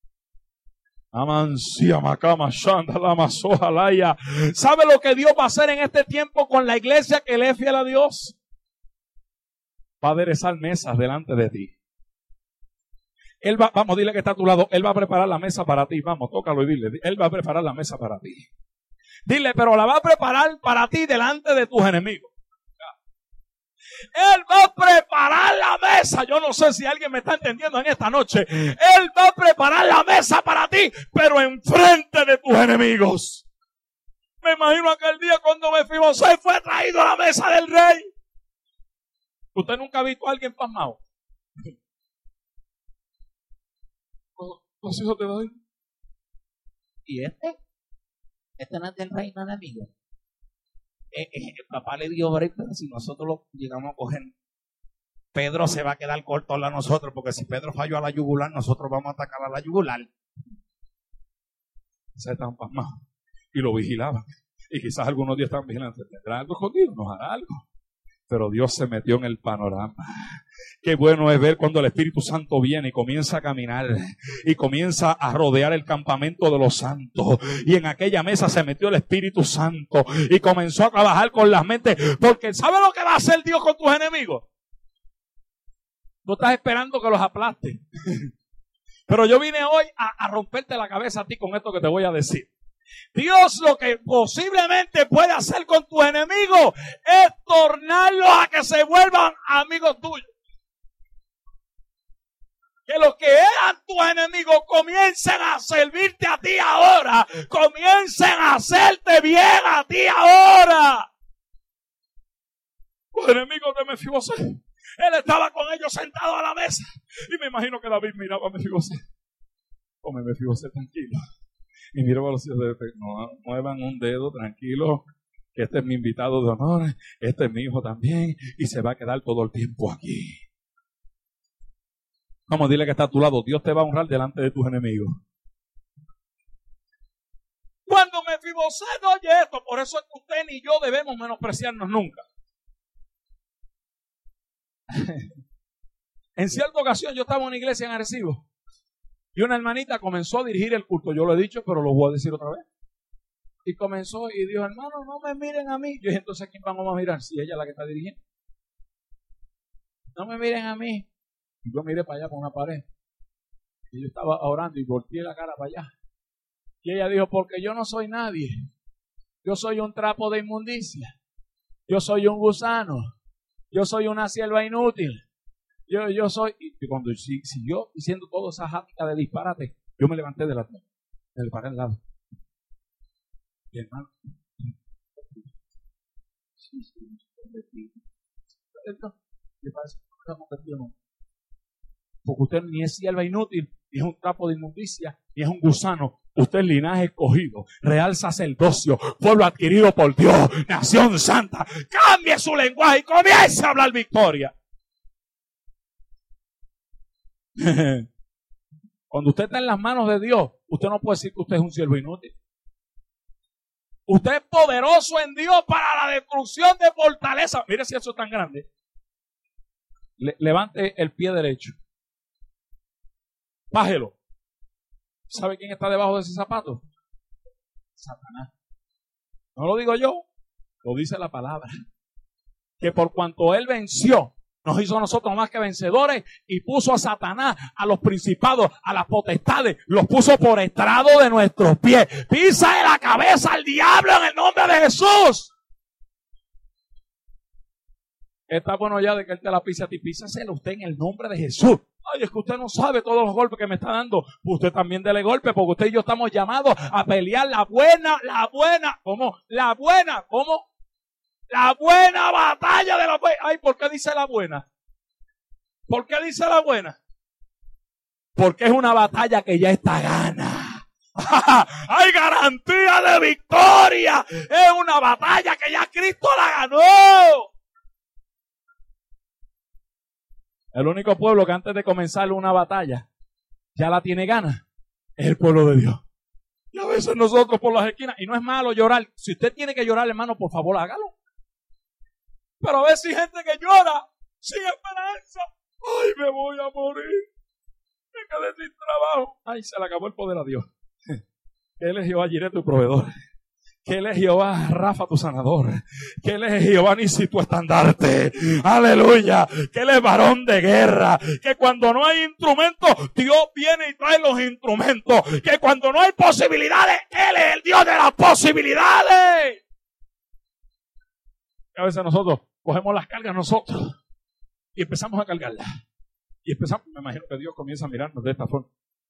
Amancia macama shanda la masoja laya. ¿Sabe lo que Dios va a hacer en este tiempo con la iglesia que le es fiel a Dios? Va a aderezar mesas delante de ti. Él va, vamos, dile que está a tu lado. Él va a preparar la mesa para ti. Vamos, tócalo y dile. Él va a preparar la mesa para ti. Dile, pero la va a preparar para ti delante de tus enemigos. Él va a preparar la mesa. Yo no sé si alguien me está entendiendo en esta noche. Él va a preparar la mesa para ti, pero enfrente de tus enemigos. Me imagino aquel día cuando Mefibosé fue traído a la mesa del rey. ¿Usted nunca ha visto a alguien pasmado? Los hijos de David.
¿Y este? Este no es del reino enemigo. Eh, eh, el papá le dio break, pero si nosotros lo llegamos a coger, Pedro se va a quedar corto a nosotros, porque si Pedro falló a la yugular, nosotros vamos a atacar a la yugular.
Se estaban pasmados y lo vigilaban. Y quizás algunos días estaban vigilando. ¿Tendrá algo escondido? ¿Nos hará algo? Pero Dios se metió en el panorama. Qué bueno es ver cuando el Espíritu Santo viene y comienza a caminar y comienza a rodear el campamento de los santos. Y en aquella mesa se metió el Espíritu Santo y comenzó a trabajar con las mentes. Porque ¿sabe lo que va a hacer Dios con tus enemigos? Tú estás esperando que los aplaste. Pero yo vine hoy a, a romperte la cabeza a ti con esto que te voy a decir. Dios lo que posiblemente puede hacer con tus enemigos es tornarlos a que se vuelvan amigos tuyos. Que los que eran tus enemigos comiencen a servirte a ti ahora. Comiencen a hacerte bien a ti ahora. Los enemigos de Mefibosé. Él estaba con ellos sentado a la mesa. Y me imagino que David miraba a Mefibosé. Come, Mefibosé, tranquilo. Y miraba a los hijos de no muevan un dedo, tranquilo. Que este es mi invitado de honor. Este es mi hijo también. Y se va a quedar todo el tiempo aquí. Vamos, dile que está a tu lado. Dios te va a honrar delante de tus enemigos. Cuando Mefibosé no oye esto, por eso es que usted ni yo debemos menospreciarnos nunca. En cierta ocasión yo estaba en una iglesia en Arecibo y una hermanita comenzó a dirigir el culto. Yo lo he dicho, pero lo voy a decir otra vez. Y comenzó y dijo, hermano, no me miren a mí. Yo dije, entonces, ¿a quién vamos a mirar? Si ella es la que está dirigiendo. No me miren a mí. Y yo miré para allá por una pared. Y yo estaba orando y volteé la cara para allá. Y ella dijo, porque yo no soy nadie. Yo soy un trapo de inmundicia. Yo soy un gusano. Yo soy una sierva inútil. Yo, yo soy, y cuando si, siguió diciendo toda esa jática de disparate, yo me levanté de la del paré al lado. Y hermano, sí, sí, le parece que no está convertido, no. Porque usted ni es sierva inútil, ni es un trapo de inmundicia, ni es un gusano. Usted es linaje escogido, real sacerdocio, pueblo adquirido por Dios, nación santa. Cambie su lenguaje y comience a hablar victoria. Cuando usted está en las manos de Dios, usted no puede decir que usted es un siervo inútil. Usted es poderoso en Dios para la destrucción de fortaleza. Mire si eso es tan grande. Le, levante el pie derecho. Bájelo. ¿Sabe quién está debajo de ese zapato? Satanás. No lo digo yo, lo dice la palabra. Que por cuanto él venció, nos hizo a nosotros más que vencedores y puso a Satanás, a los principados, a las potestades, los puso por estrado de nuestros pies. Pisa de la cabeza al diablo en el nombre de Jesús. Está bueno ya de que él te la pise a ti. Písasela usted en el nombre de Jesús. Ay, es que usted no sabe todos los golpes que me está dando. Usted también dele golpe, porque usted y yo estamos llamados a pelear la buena, la buena, ¿cómo? La buena, ¿cómo? La buena batalla de la buena. Ay, ¿por qué dice la buena? ¿Por qué dice la buena? Porque es una batalla que ya está gana. Hay garantía de victoria. Es una batalla que ya Cristo la ganó. El único pueblo que antes de comenzar una batalla ya la tiene gana es el pueblo de Dios. Y a veces nosotros por las esquinas, y no es malo llorar. Si usted tiene que llorar, hermano, por favor hágalo. Pero a veces hay gente que llora sin esperanza. Ay, me voy a morir. Me quedé sin trabajo. Ay, se le acabó el poder a Dios. Que Él es Jehová Jireh, tu proveedor. Que Él es Jehová Rafa, tu sanador. Que Él es Jehová Nisi, tu estandarte. Aleluya. Que Él es varón de guerra. Que cuando no hay instrumentos, Dios viene y trae los instrumentos. Que cuando no hay posibilidades, Él es el Dios de las posibilidades. Y a veces nosotros cogemos las cargas nosotros y empezamos a cargarlas. Y empezamos, me imagino que Dios comienza a mirarnos de esta forma.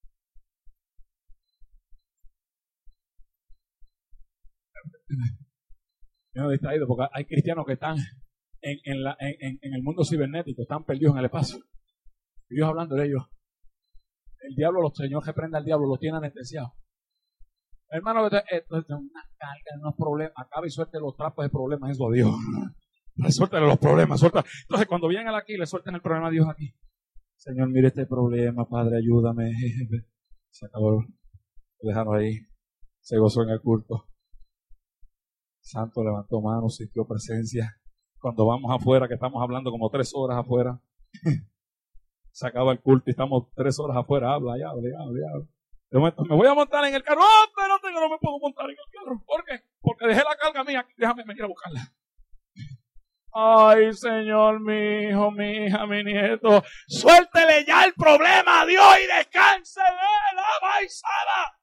Me he distraído porque hay cristianos que están en, en, la, en, en el mundo cibernético, están perdidos en el espacio. Y Dios hablando de ellos. El diablo, los señores reprenda al diablo, los tiene anestesiados. Hermano, esto es una carga, unos problemas. Acaba y suelte los trapos de problemas, eso a Dios. Suéltale los problemas, suelta. Entonces, cuando vienen aquí, le suelten el problema a Dios aquí. Señor, mire este problema, Padre, ayúdame. Se acabó. Lo dejaron ahí. Se gozó en el culto. Santo levantó manos, sintió presencia. Cuando vamos afuera, que estamos hablando como tres horas afuera, se acaba el culto y estamos tres horas afuera. Habla, ya, habla, ya, habla, ya. Habla. De momento, me voy a montar en el carro. ¡Oh, espérate, que no me puedo montar en el carro! ¿Por qué? Porque dejé la carga mía. Déjame venir a buscarla. Ay, Señor, mi hijo, mi hija, mi nieto. Suéltele ya el problema a Dios y descanse de la baisada.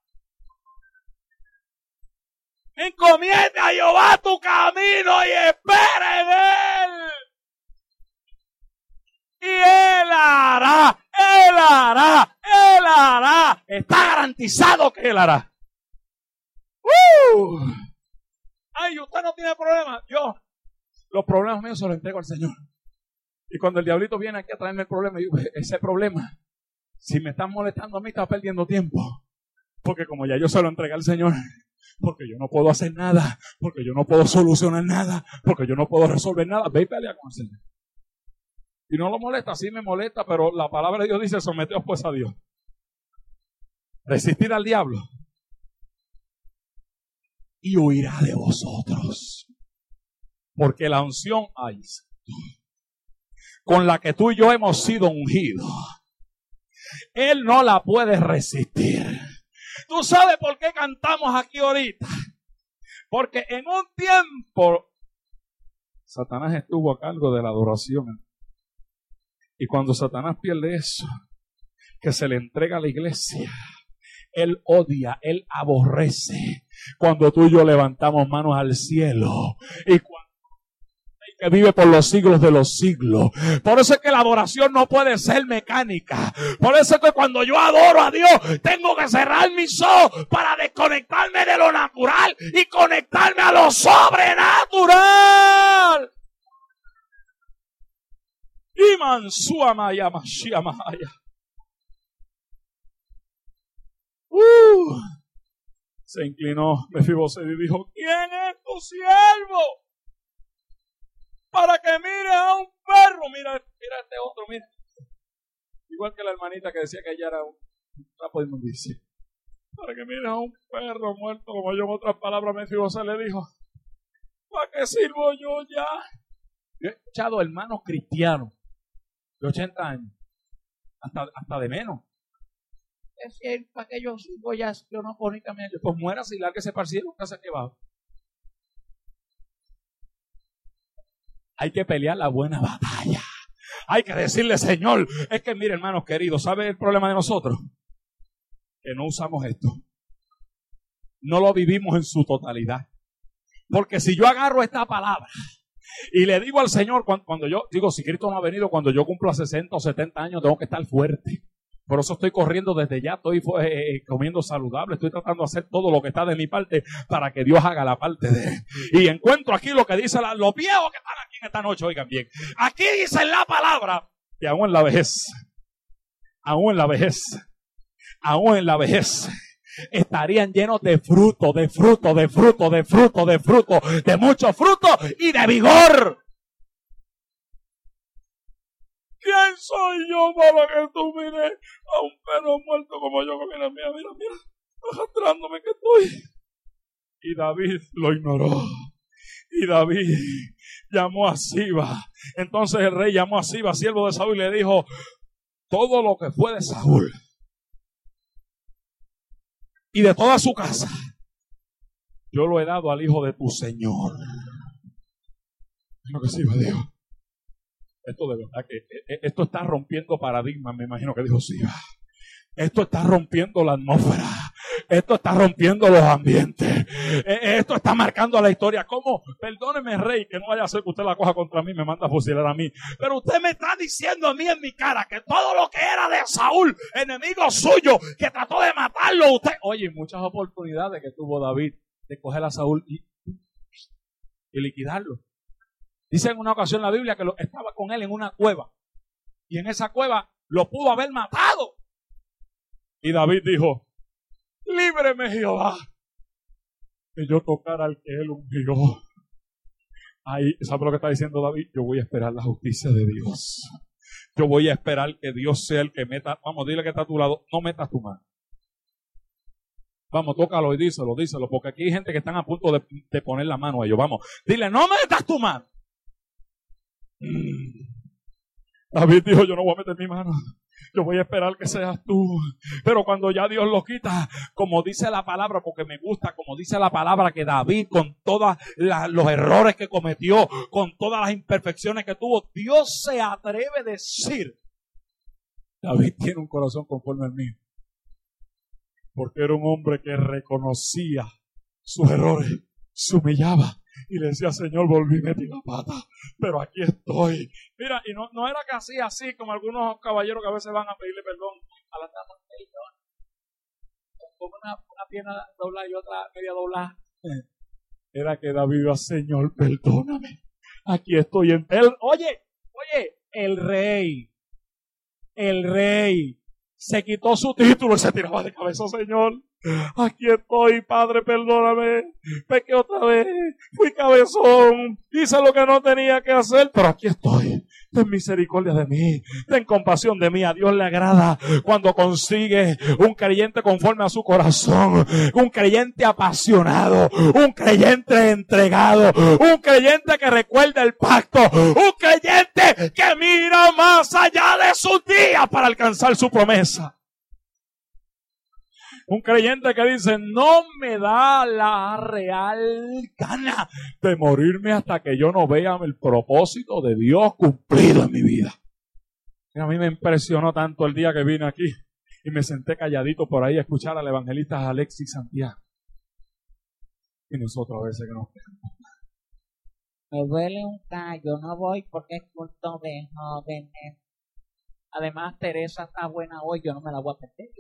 Encomiende a Jehová tu camino y espere en Él. Y Él hará, Él hará, Él hará. Está garantizado que Él hará. ¡Uh! Ay, usted no tiene problema. Yo, los problemas míos se los entrego al Señor. Y cuando el diablito viene aquí a traerme el problema, yo digo, ese problema, si me están molestando a mí, está perdiendo tiempo. Porque como ya yo se lo entregué al Señor, porque yo no puedo hacer nada, porque yo no puedo solucionar nada, porque yo no puedo resolver nada, ve y pelea con el Señor. Y no lo molesta, sí me molesta, pero la palabra de Dios dice, someteos pues a Dios. Resistir al diablo y huirá de vosotros. Porque la unción hay, con la que tú y yo hemos sido ungidos, Él no la puede resistir. ¿Tú sabes por qué cantamos aquí ahorita? Porque en un tiempo Satanás estuvo a cargo de la adoración. Y cuando Satanás pierde eso, que se le entrega a la iglesia, él odia, él aborrece cuando tú y yo levantamos manos al cielo y cuando que vive por los siglos de los siglos. Por eso es que la adoración no puede ser mecánica. Por eso es que cuando yo adoro a Dios, tengo que cerrar mis ojos para desconectarme de lo natural y conectarme a lo sobrenatural. Y Mansua Maya Mashia Maya. Uh, se inclinó Mefiboset y dijo: ¿quién es tu siervo? Para que mire a un perro. Mira, mira este otro, mira. Igual que la hermanita que decía que ella era un trapo de inmundicia. Para que mire a un perro muerto como yo. En otras palabras, Mefiboset le dijo: ¿para qué sirvo yo ya? Yo he escuchado hermanos cristianos de ochenta años, hasta, hasta de menos. Es decir, ¿para qué yo sirvo ya? Yo no puedo ni caminar. Pues muera si la que se parciera nunca se ha quedado. Hay que pelear la buena batalla. Hay que decirle: Señor, es que mire, hermanos queridos, ¿sabe el problema de nosotros? Que no usamos esto. No lo vivimos en su totalidad. Porque si yo agarro esta palabra y le digo al Señor, cuando, cuando yo digo, si Cristo no ha venido, cuando yo cumplo sesenta o setenta años, tengo que estar fuerte. Por eso estoy corriendo desde ya, estoy eh, comiendo saludable, estoy tratando de hacer todo lo que está de mi parte para que Dios haga la parte de él. Y encuentro aquí lo que dice la, los viejos que están aquí en esta noche, oigan bien. Aquí dice la palabra, y aún en la vejez, aún en la vejez, aún en la vejez, estarían llenos de fruto, de fruto, de fruto, de fruto, de fruto, de mucho fruto y de vigor. ¿Quién soy yo para que tú mires a un perro muerto como yo? Mira, mira, mira, mira, arrastrándome que estoy. Y David lo ignoró. Y David llamó a Siba. Entonces el rey llamó a Siba, siervo de Saúl, y le dijo: todo lo que fue de Saúl y de toda su casa, yo lo he dado al hijo de tu señor. Es lo que Siba dijo. Esto de verdad que esto está rompiendo paradigmas, me imagino que dijo Siba. Esto está rompiendo la atmósfera. Esto está rompiendo los ambientes. Esto está marcando la historia. ¿Cómo? Perdóneme, rey, que no vaya a ser que usted la coja contra mí, me manda a fusilar a mí. Pero usted me está diciendo a mí en mi cara que todo lo que era de Saúl, enemigo suyo, que trató de matarlo, usted... Oye, muchas oportunidades que tuvo David de coger a Saúl y, y liquidarlo. Dice en una ocasión la Biblia que lo, estaba con él en una cueva. Y en esa cueva lo pudo haber matado. Y David dijo: líbreme, Jehová, que yo tocara al que él ungió. Ahí, ¿sabe lo que está diciendo David? Yo voy a esperar la justicia de Dios. Yo voy a esperar que Dios sea el que meta. Vamos, dile que está a tu lado: no metas tu mano. Vamos, tócalo y díselo, díselo. Porque aquí hay gente que están a punto de, de poner la mano a ellos. Vamos, dile: no metas tu mano. David dijo: yo no voy a meter mi mano, yo voy a esperar que seas tú. Pero cuando ya Dios lo quita, como dice la palabra, porque me gusta, como dice la palabra, que David, con todos los errores que cometió, con todas las imperfecciones que tuvo, Dios se atreve a decir: David tiene un corazón conforme al mío, porque era un hombre que reconocía sus errores, se humillaba y le decía: Señor, volví y metí la pata, pero aquí estoy. Mira, y no, no era casi así como algunos caballeros que a veces van a pedirle perdón a la dama, con una, una pierna doblada y otra media doblada. Era que David iba: Señor, perdóname, aquí estoy en él. Oye, oye, el rey, el rey se quitó su título y se tiraba de cabeza: Señor, aquí estoy, Padre, perdóname, pequé otra vez, fui cabezón, hice lo que no tenía que hacer, pero aquí estoy. Ten misericordia de mí, ten compasión de mí. A Dios le agrada cuando consigue un creyente conforme a su corazón, un creyente apasionado, un creyente entregado, un creyente que recuerda el pacto, un creyente que mira más allá de sus días para alcanzar su promesa. Un creyente que dice: no me da la real gana de morirme hasta que yo no vea el propósito de Dios cumplido en mi vida. Y a mí me impresionó tanto el día que vine aquí y me senté calladito por ahí a escuchar al evangelista Alexis Santiago. Y nosotros a veces que nos quedamos.
me duele un callo, no voy porque es culto de jóvenes. Además, Teresa está buena hoy, yo no me la voy a perder.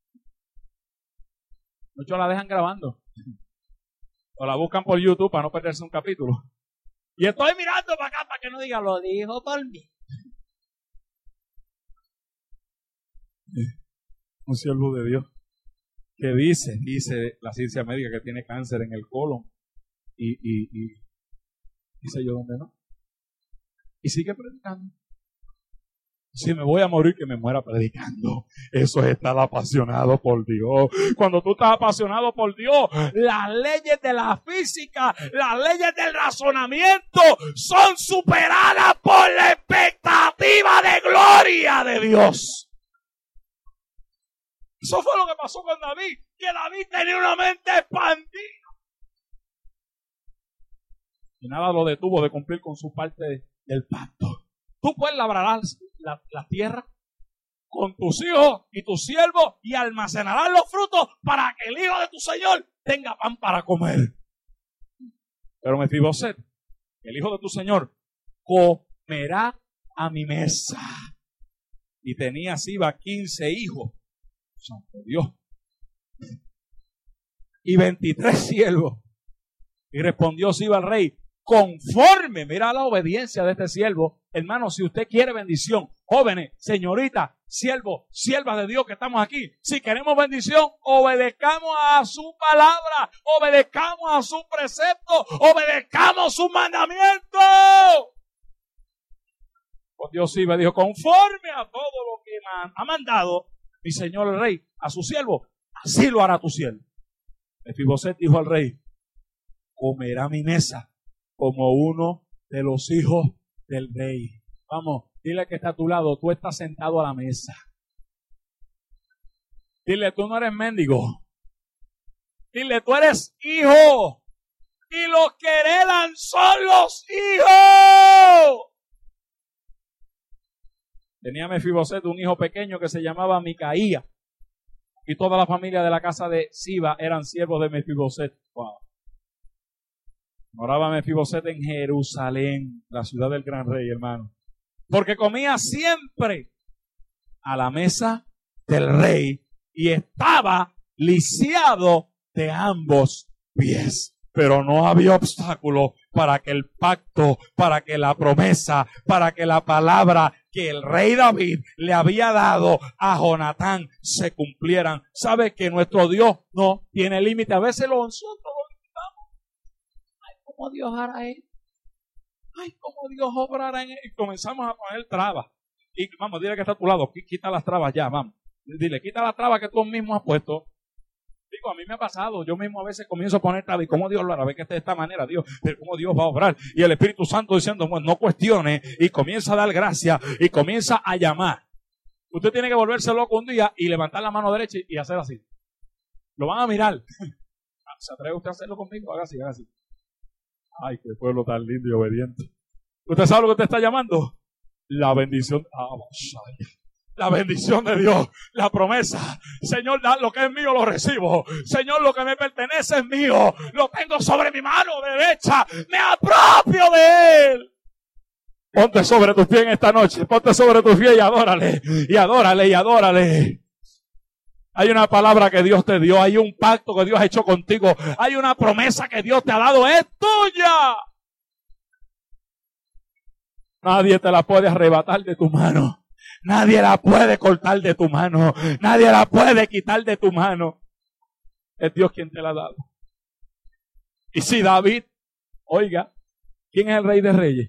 Muchos la dejan grabando. O la buscan por YouTube para no perderse un capítulo. Y estoy mirando para acá para que no diga, lo dijo por mí. Un siervo de Dios que dice, dice la ciencia médica que tiene cáncer en el colon. Y, y, y dice yo dónde no. Y sigue predicando. Si me voy a morir, que me muera predicando. Eso es estar apasionado por Dios. Cuando tú estás apasionado por Dios, las leyes de la física, las leyes del razonamiento son superadas por la expectativa de gloria de Dios. Eso fue lo que pasó con David, que David tenía una mente expandida. Y nada lo detuvo de cumplir con su parte del pacto. Tú puedes labrar la, la tierra con tus hijos y tus siervos y almacenarás los frutos para que el hijo de tu señor tenga pan para comer. Pero Mefiboset, el hijo de tu señor, comerá a mi mesa. Y tenía Siba quince hijos, santo Dios, y veintitrés siervos. Y respondió Siba al rey, conforme, mira la obediencia de este siervo. Hermano, si usted quiere bendición, jóvenes, señoritas, siervos, siervas de Dios que estamos aquí, si queremos bendición, obedezcamos a su palabra, obedezcamos a su precepto, obedezcamos su mandamiento. Pues Dios iba y dijo, conforme a todo lo que ha mandado mi señor el rey a su siervo, así lo hará tu siervo. Mefiboset dijo al rey, comerá mi mesa como uno de los hijos del rey. Vamos, dile que está a tu lado, tú estás sentado a la mesa. Dile, tú no eres mendigo. Dile, tú eres hijo. Y los que heredan son los hijos. Tenía Mefiboset un hijo pequeño que se llamaba Micaía. Y toda la familia de la casa de Siba eran siervos de Mefiboset. Wow. Moraba Mefiboset en Jerusalén, la ciudad del gran rey, hermano. Porque comía siempre a la mesa del rey y estaba lisiado de ambos pies. Pero no había obstáculo para que el pacto, para que la promesa, para que la palabra que el rey David le había dado a Jonatán se cumplieran. ¿Sabe que nuestro Dios no tiene límite? A veces lo nosotros ¿cómo Dios hará él? Ay, ¿cómo Dios obrará en él? Y comenzamos a poner trabas. Y vamos, dile que está a tu lado, quita las trabas ya, vamos. Dile, quita las trabas que tú mismo has puesto. Digo, a mí me ha pasado, yo mismo a veces comienzo a poner trabas. ¿Y cómo Dios lo hará? Ve que de esta manera, Dios, pero cómo Dios va a obrar. Y el Espíritu Santo diciendo, bueno, no cuestione, y comienza a dar gracia, y comienza a llamar. Usted tiene que volverse loco un día y levantar la mano derecha y hacer así. Lo van a mirar. ¿Se atreve usted a hacerlo conmigo? Haga así, haga así. Ay, qué pueblo tan lindo y obediente. ¿Usted sabe lo que te está llamando? La bendición. La bendición de Dios. La promesa. Señor, lo que es mío lo recibo. Señor, lo que me pertenece es mío. Lo tengo sobre mi mano derecha. Me apropio de él. Ponte sobre tus pies en esta noche. Ponte sobre tus pies y adórale. Y adórale y adórale. Hay una palabra que Dios te dio, hay un pacto que Dios ha hecho contigo, hay una promesa que Dios te ha dado, es tuya. Nadie te la puede arrebatar de tu mano, nadie la puede cortar de tu mano, nadie la puede quitar de tu mano. Es Dios quien te la ha dado. Y si David, oiga, ¿quién es el rey de reyes?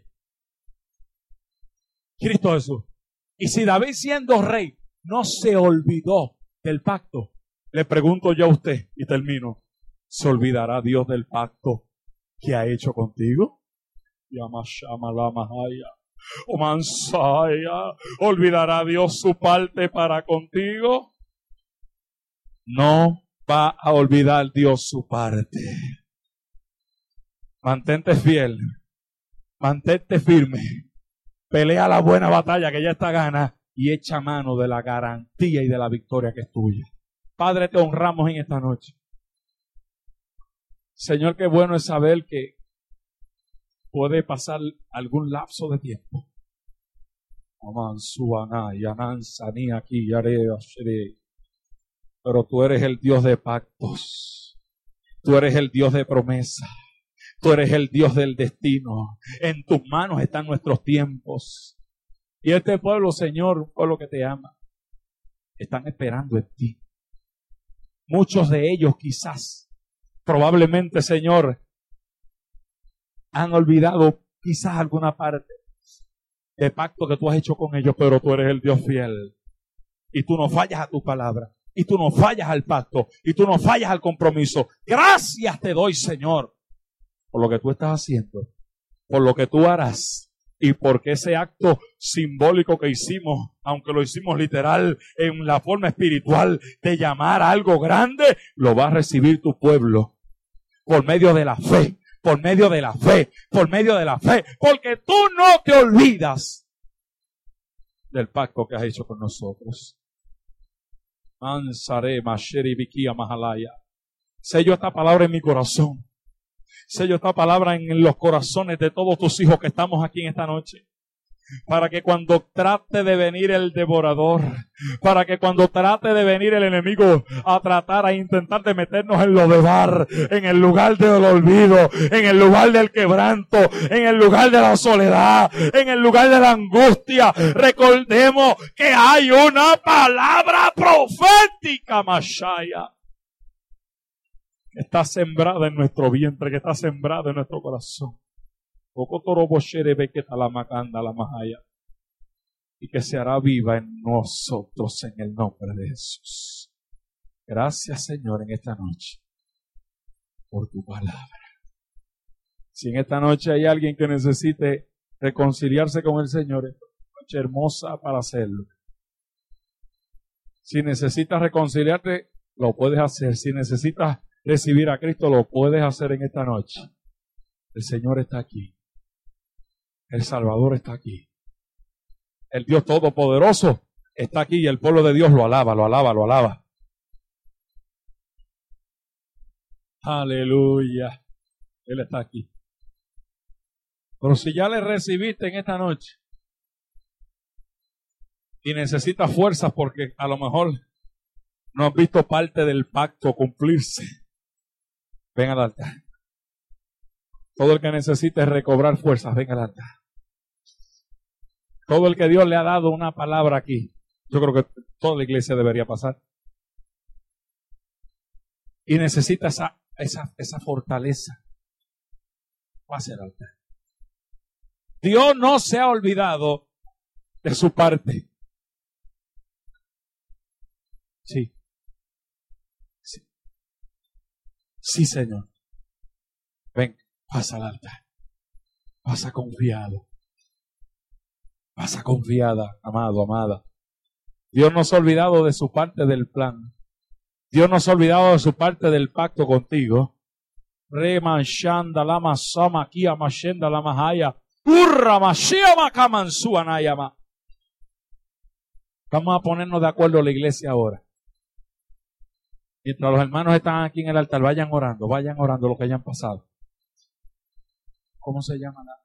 Cristo Jesús. Y si David siendo rey no se olvidó del pacto, le pregunto yo a usted y termino, ¿se olvidará Dios del pacto que ha hecho contigo? O Mansaya, ¿olvidará Dios su parte para contigo? No va a olvidar Dios su parte. Mantente fiel, mantente firme, pelea la buena batalla que ya está gana. Y echa mano de la garantía y de la victoria que es tuya. Padre, te honramos en esta noche. Señor, qué bueno es saber que puede pasar algún lapso de tiempo. Pero tú eres el Dios de pactos. Tú eres el Dios de promesa. Tú eres el Dios del destino. En tus manos están nuestros tiempos. Y este pueblo, Señor, un pueblo que te ama, están esperando en ti. Muchos de ellos quizás, probablemente, Señor, han olvidado quizás alguna parte de pacto que tú has hecho con ellos, pero tú eres el Dios fiel. Y tú no fallas a tu palabra. Y tú no fallas al pacto. Y tú no fallas al compromiso. Gracias te doy, Señor, por lo que tú estás haciendo, por lo que tú harás. Y porque ese acto simbólico que hicimos, aunque lo hicimos literal en la forma espiritual de llamar a algo grande, lo va a recibir tu pueblo por medio de la fe, por medio de la fe, por medio de la fe, porque tú no te olvidas del pacto que has hecho con nosotros. Ansare Masheri Bikia Mahalaya. Sello esta palabra en mi corazón. Sello esta palabra en los corazones de todos tus hijos que estamos aquí en esta noche. Para que cuando trate de venir el devorador, para que cuando trate de venir el enemigo a tratar, a intentar de meternos en lo de bar, en el lugar del olvido, en el lugar del quebranto, en el lugar de la soledad, en el lugar de la angustia, recordemos que hay una palabra profética, Mashaya, que está sembrada en nuestro vientre, que está sembrada en nuestro corazón. Y que se hará viva en nosotros en el nombre de Jesús. Gracias, Señor, en esta noche por tu palabra. Si en esta noche hay alguien que necesite reconciliarse con el Señor, es una noche hermosa para hacerlo. Si necesitas reconciliarte, lo puedes hacer. Si necesitas recibir a Cristo, lo puedes hacer en esta noche. El Señor está aquí. El Salvador está aquí. El Dios Todopoderoso está aquí y el pueblo de Dios lo alaba, lo alaba, lo alaba. Aleluya. Él está aquí. Pero si ya le recibiste en esta noche y necesitas fuerzas porque a lo mejor no has visto parte del pacto cumplirse, ven al altar. Todo el que necesite recobrar fuerzas, venga al altar. Todo el que Dios le ha dado una palabra aquí, yo creo que toda la iglesia debería pasar. Y necesita esa, esa, esa fortaleza. Pase al altar. Dios no se ha olvidado de su parte. Sí. Sí, sí, Señor. Ven. Pasa al altar. Pasa confiado. Pasa confiada, amado, amada. Dios no se ha olvidado de su parte del plan. Dios no se ha olvidado de su parte del pacto contigo. Remanshanda lama sama kia mashenda lama haya. Urra mashia makamansu anayama. Vamos a ponernos de acuerdo la iglesia ahora. Mientras los hermanos están aquí en el altar, vayan orando, vayan orando lo que hayan pasado. ¿Cómo se llama la?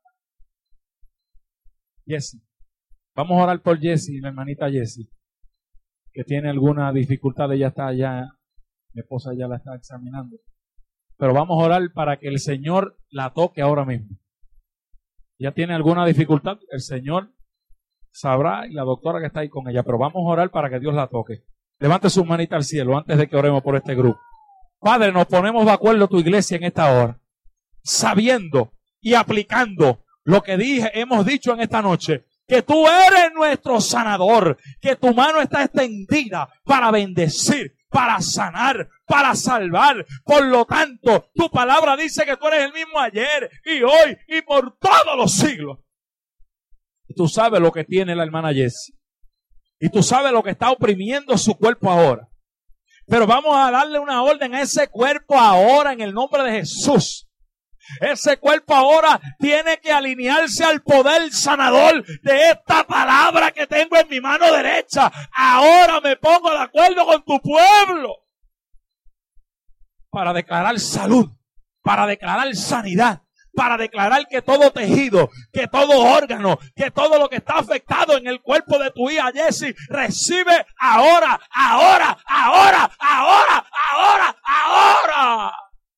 Jessie. Vamos a orar por Jessie, la hermanita Jessie, que tiene alguna dificultad. Ella está allá, mi esposa ya la está examinando. Pero vamos a orar para que el Señor la toque ahora mismo. Ella tiene alguna dificultad, el Señor sabrá, y la doctora que está ahí con ella. Pero vamos a orar para que Dios la toque. Levante su manita al cielo antes de que oremos por este grupo. Padre, nos ponemos de acuerdo tu iglesia en esta hora, sabiendo y aplicando lo que dije, hemos dicho en esta noche, que tú eres nuestro sanador, que tu mano está extendida para bendecir, para sanar, para salvar. Por lo tanto, tu palabra dice que tú eres el mismo ayer y hoy y por todos los siglos. Y tú sabes lo que tiene la hermana Jessie. Y tú sabes lo que está oprimiendo su cuerpo ahora. Pero vamos a darle una orden a ese cuerpo ahora en el nombre de Jesús. Ese cuerpo ahora tiene que alinearse al poder sanador de esta palabra que tengo en mi mano derecha. Ahora me pongo de acuerdo con tu pueblo para declarar salud, para declarar sanidad, para declarar que todo tejido, que todo órgano, que todo lo que está afectado en el cuerpo de tu hija Jessie, recibe ahora, ahora, ahora, ahora, ahora, ahora.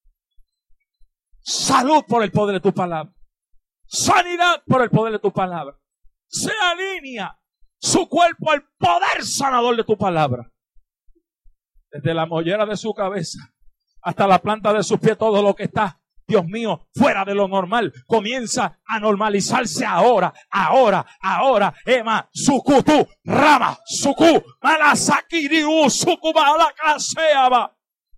Salud por el poder de tu palabra. Sanidad por el poder de tu palabra. Se alinea su cuerpo al poder sanador de tu palabra. Desde la mollera de su cabeza hasta la planta de sus pies, todo lo que está, Dios mío, fuera de lo normal, comienza a normalizarse ahora, ahora, ahora. Ema, sukutu, rama, suku, malasakiriu, sukuba, la caseaba.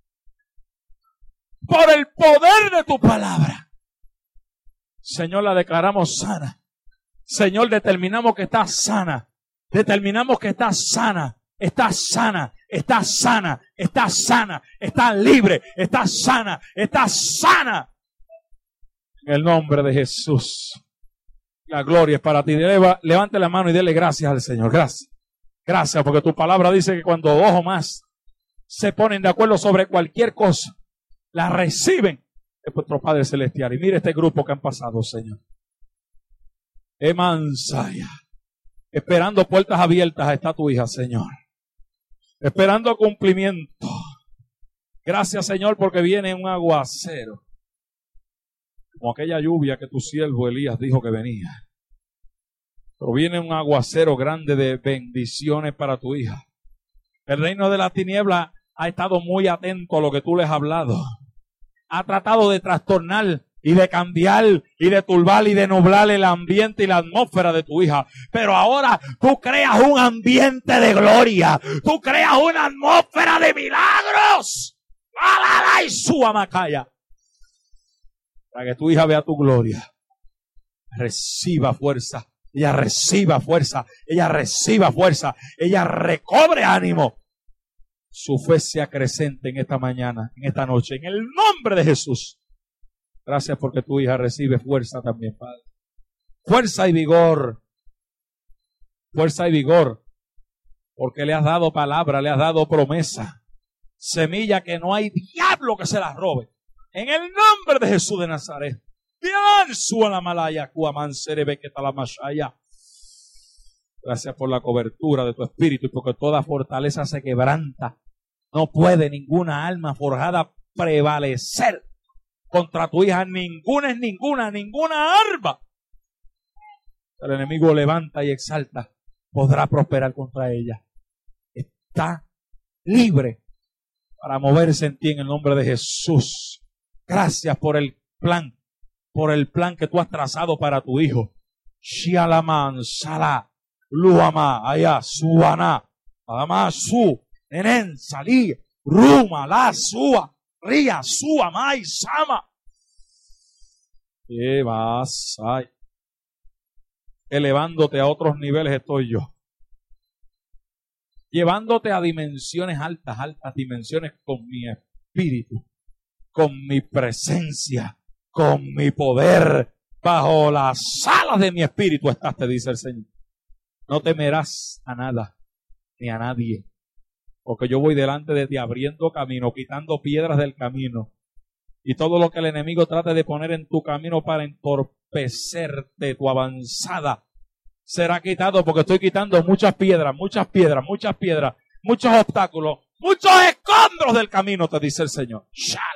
Por el poder de tu palabra, Señor, la declaramos sana. Señor, determinamos que está sana. Determinamos que está sana. Está sana. Está sana. Está sana. Está libre. Está sana. Está sana. En el nombre de Jesús. La gloria es para ti. Levante la mano y dele gracias al Señor. Gracias. Gracias, porque tu palabra dice que cuando dos o más se ponen de acuerdo sobre cualquier cosa, la reciben de vuestro Padre Celestial. Y mire este grupo que han pasado, Señor. Emansaya. Esperando puertas abiertas está tu hija, Señor. Esperando cumplimiento. Gracias, Señor, porque viene un aguacero. Como aquella lluvia que tu siervo Elías dijo que venía. Pero viene un aguacero grande de bendiciones para tu hija. El reino de la tiniebla ha estado muy atento a lo que tú les has hablado. Ha tratado de trastornar y de cambiar y de turbar y de nublar el ambiente y la atmósfera de tu hija. Pero ahora tú creas un ambiente de gloria. Tú creas una atmósfera de milagros. ¡Alala y su amacaya! Para que tu hija vea tu gloria. Reciba fuerza. Ella reciba fuerza. Ella reciba fuerza. Ella recobre ánimo. Su fe sea creciente en esta mañana, en esta noche, en el nombre de Jesús. Gracias porque tu hija recibe fuerza también, Padre. Fuerza y vigor. Fuerza y vigor. Porque le has dado palabra, le has dado promesa. Semilla que no hay diablo que se la robe. En el nombre de Jesús de Nazaret. Gracias por la cobertura de tu espíritu y porque toda fortaleza se quebranta. No puede ninguna alma forjada prevalecer contra tu hija. Ninguna es ninguna, ninguna arma. El enemigo levanta y exalta. Podrá prosperar contra ella. Está libre para moverse en ti en el nombre de Jesús. Gracias por el plan, por el plan que tú has trazado para tu hijo. Shialaman, Sala, Luama, Aya, Suana, Adama, Su, Nenen, Salí, Ruma, La, Sua, Ría, Sua, Mai, Sama. ¿Qué vas a? Elevándote a otros niveles estoy yo. Llevándote a dimensiones altas, altas dimensiones con mi espíritu, con mi presencia, con mi poder. Bajo las alas de mi espíritu estás, te dice el Señor. No temerás a nada, ni a nadie, porque yo voy delante de ti abriendo camino, quitando piedras del camino. Y todo lo que el enemigo trate de poner en tu camino para entorpecerte tu avanzada, será quitado, porque estoy quitando muchas piedras, muchas piedras, muchas piedras, muchos obstáculos, muchos escombros del camino, te dice el Señor.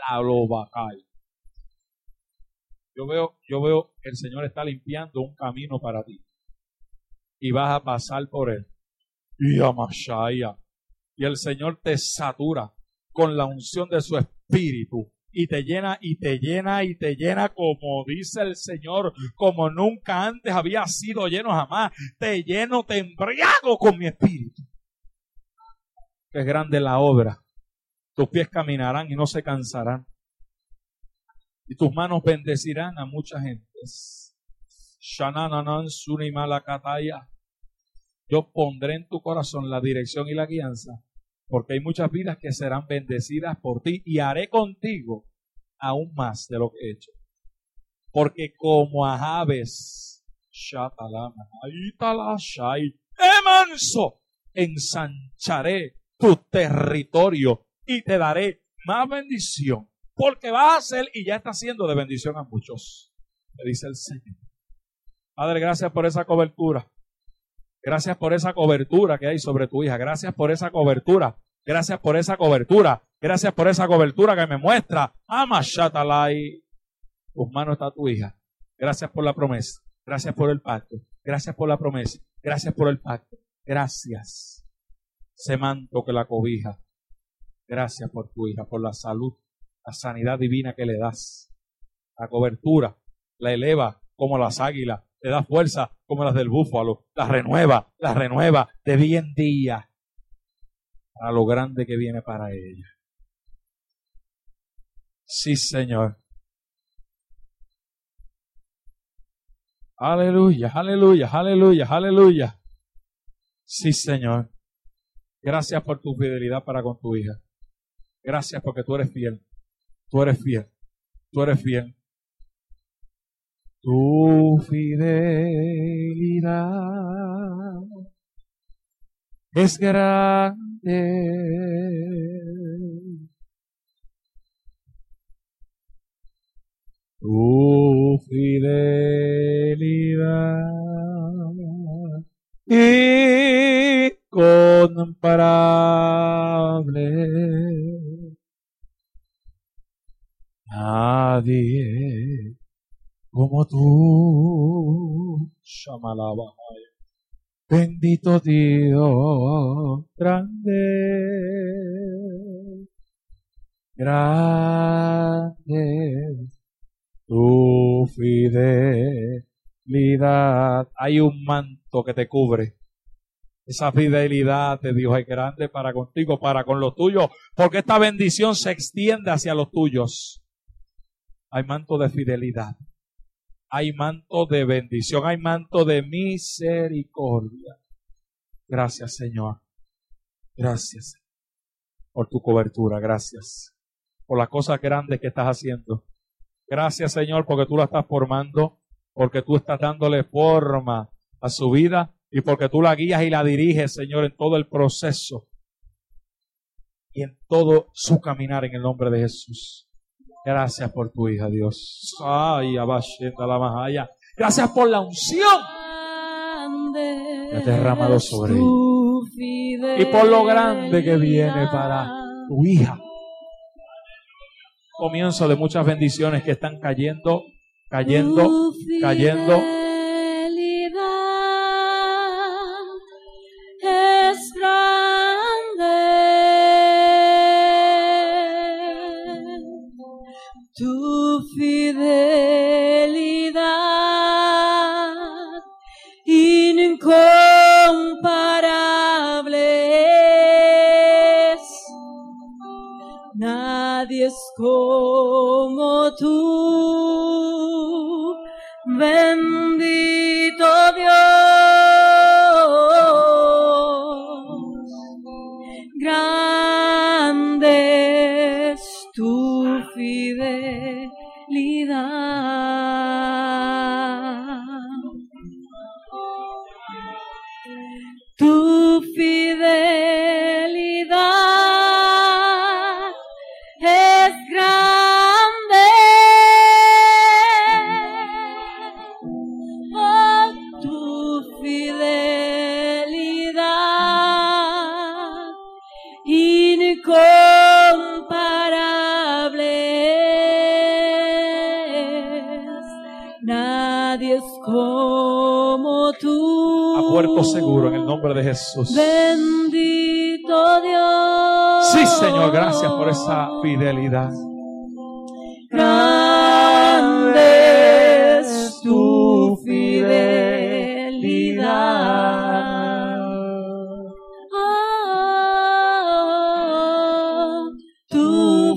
Yo veo, yo veo que el Señor está limpiando un camino para ti. Y vas a pasar por él. Y Amashaya. Y el Señor te satura con la unción de su espíritu. Y te llena, y te llena, y te llena, como dice el Señor, como nunca antes había sido lleno jamás. Te lleno, te embriago con mi espíritu. Que es grande la obra. Tus pies caminarán y no se cansarán. Y tus manos bendecirán a mucha gente. Shanananan Suni Malakataya. Yo pondré en tu corazón la dirección y la guianza, porque hay muchas vidas que serán bendecidas por ti, y haré contigo aún más de lo que he hecho. Porque como a Jabes, Shatalama, Aitalashai, Emanso, ensancharé tu territorio y te daré más bendición, porque vas a ser y ya está siendo de bendición a muchos. te dice el Señor. Padre, gracias por esa cobertura. Gracias por esa cobertura que hay sobre tu hija. Gracias por esa cobertura. Gracias por esa cobertura. Gracias por esa cobertura que me muestra. Ama Shatalai. Tus manos está tu hija. Gracias por la promesa. Gracias por el pacto. Gracias por la promesa. Gracias por el pacto. Gracias. Ese manto que la cobija. Gracias por tu hija, por la salud, la sanidad divina que le das. La cobertura la eleva como las águilas. Le da fuerza como las del búfalo. La renueva, la renueva de día en día. Para lo grande que viene para ella. Sí, Señor. Aleluya, aleluya, aleluya, aleluya. Sí, Señor. Gracias por tu fidelidad para con tu hija. Gracias porque tú eres fiel. Tú eres fiel. Tú eres fiel. Tu fidelidad es grande. Tu fidelidad incomparable. Nadie como tú. Shamalabahaya. Bendito Dios grande. Grande. Tu fidelidad. Hay un manto que te cubre. Esa fidelidad de Dios es grande para contigo, para con los tuyos, porque esta bendición se extiende hacia los tuyos. Hay manto de fidelidad. Hay manto de bendición. Hay manto de misericordia. Gracias, Señor. Gracias por tu cobertura. Gracias por las cosas grandes que estás haciendo. Gracias, Señor, porque tú la estás formando, porque tú estás dándole forma a su vida y porque tú la guías y la diriges, Señor, en todo el proceso y en todo su caminar en el nombre de Jesús. Gracias por tu hija, Dios. Ay, abashenda la mahaya. Gracias por la unción que has derramado sobre ella y por lo grande que viene para tu hija. Comienzo de muchas bendiciones que están cayendo, cayendo, cayendo.
Es grande. Tu fidelidad incomparable es. Nadie es como tú, bendito Dios. Grande es tu fidelidad. Tu fidelidad es grande. Oh, tu fidelidad incomparable es. Nadie es como tú.
A puerto seguro en el nombre de Jesús.
Bendito Dios.
Sí, Señor, gracias por esa fidelidad.
Grande es tu fidelidad. Oh, tu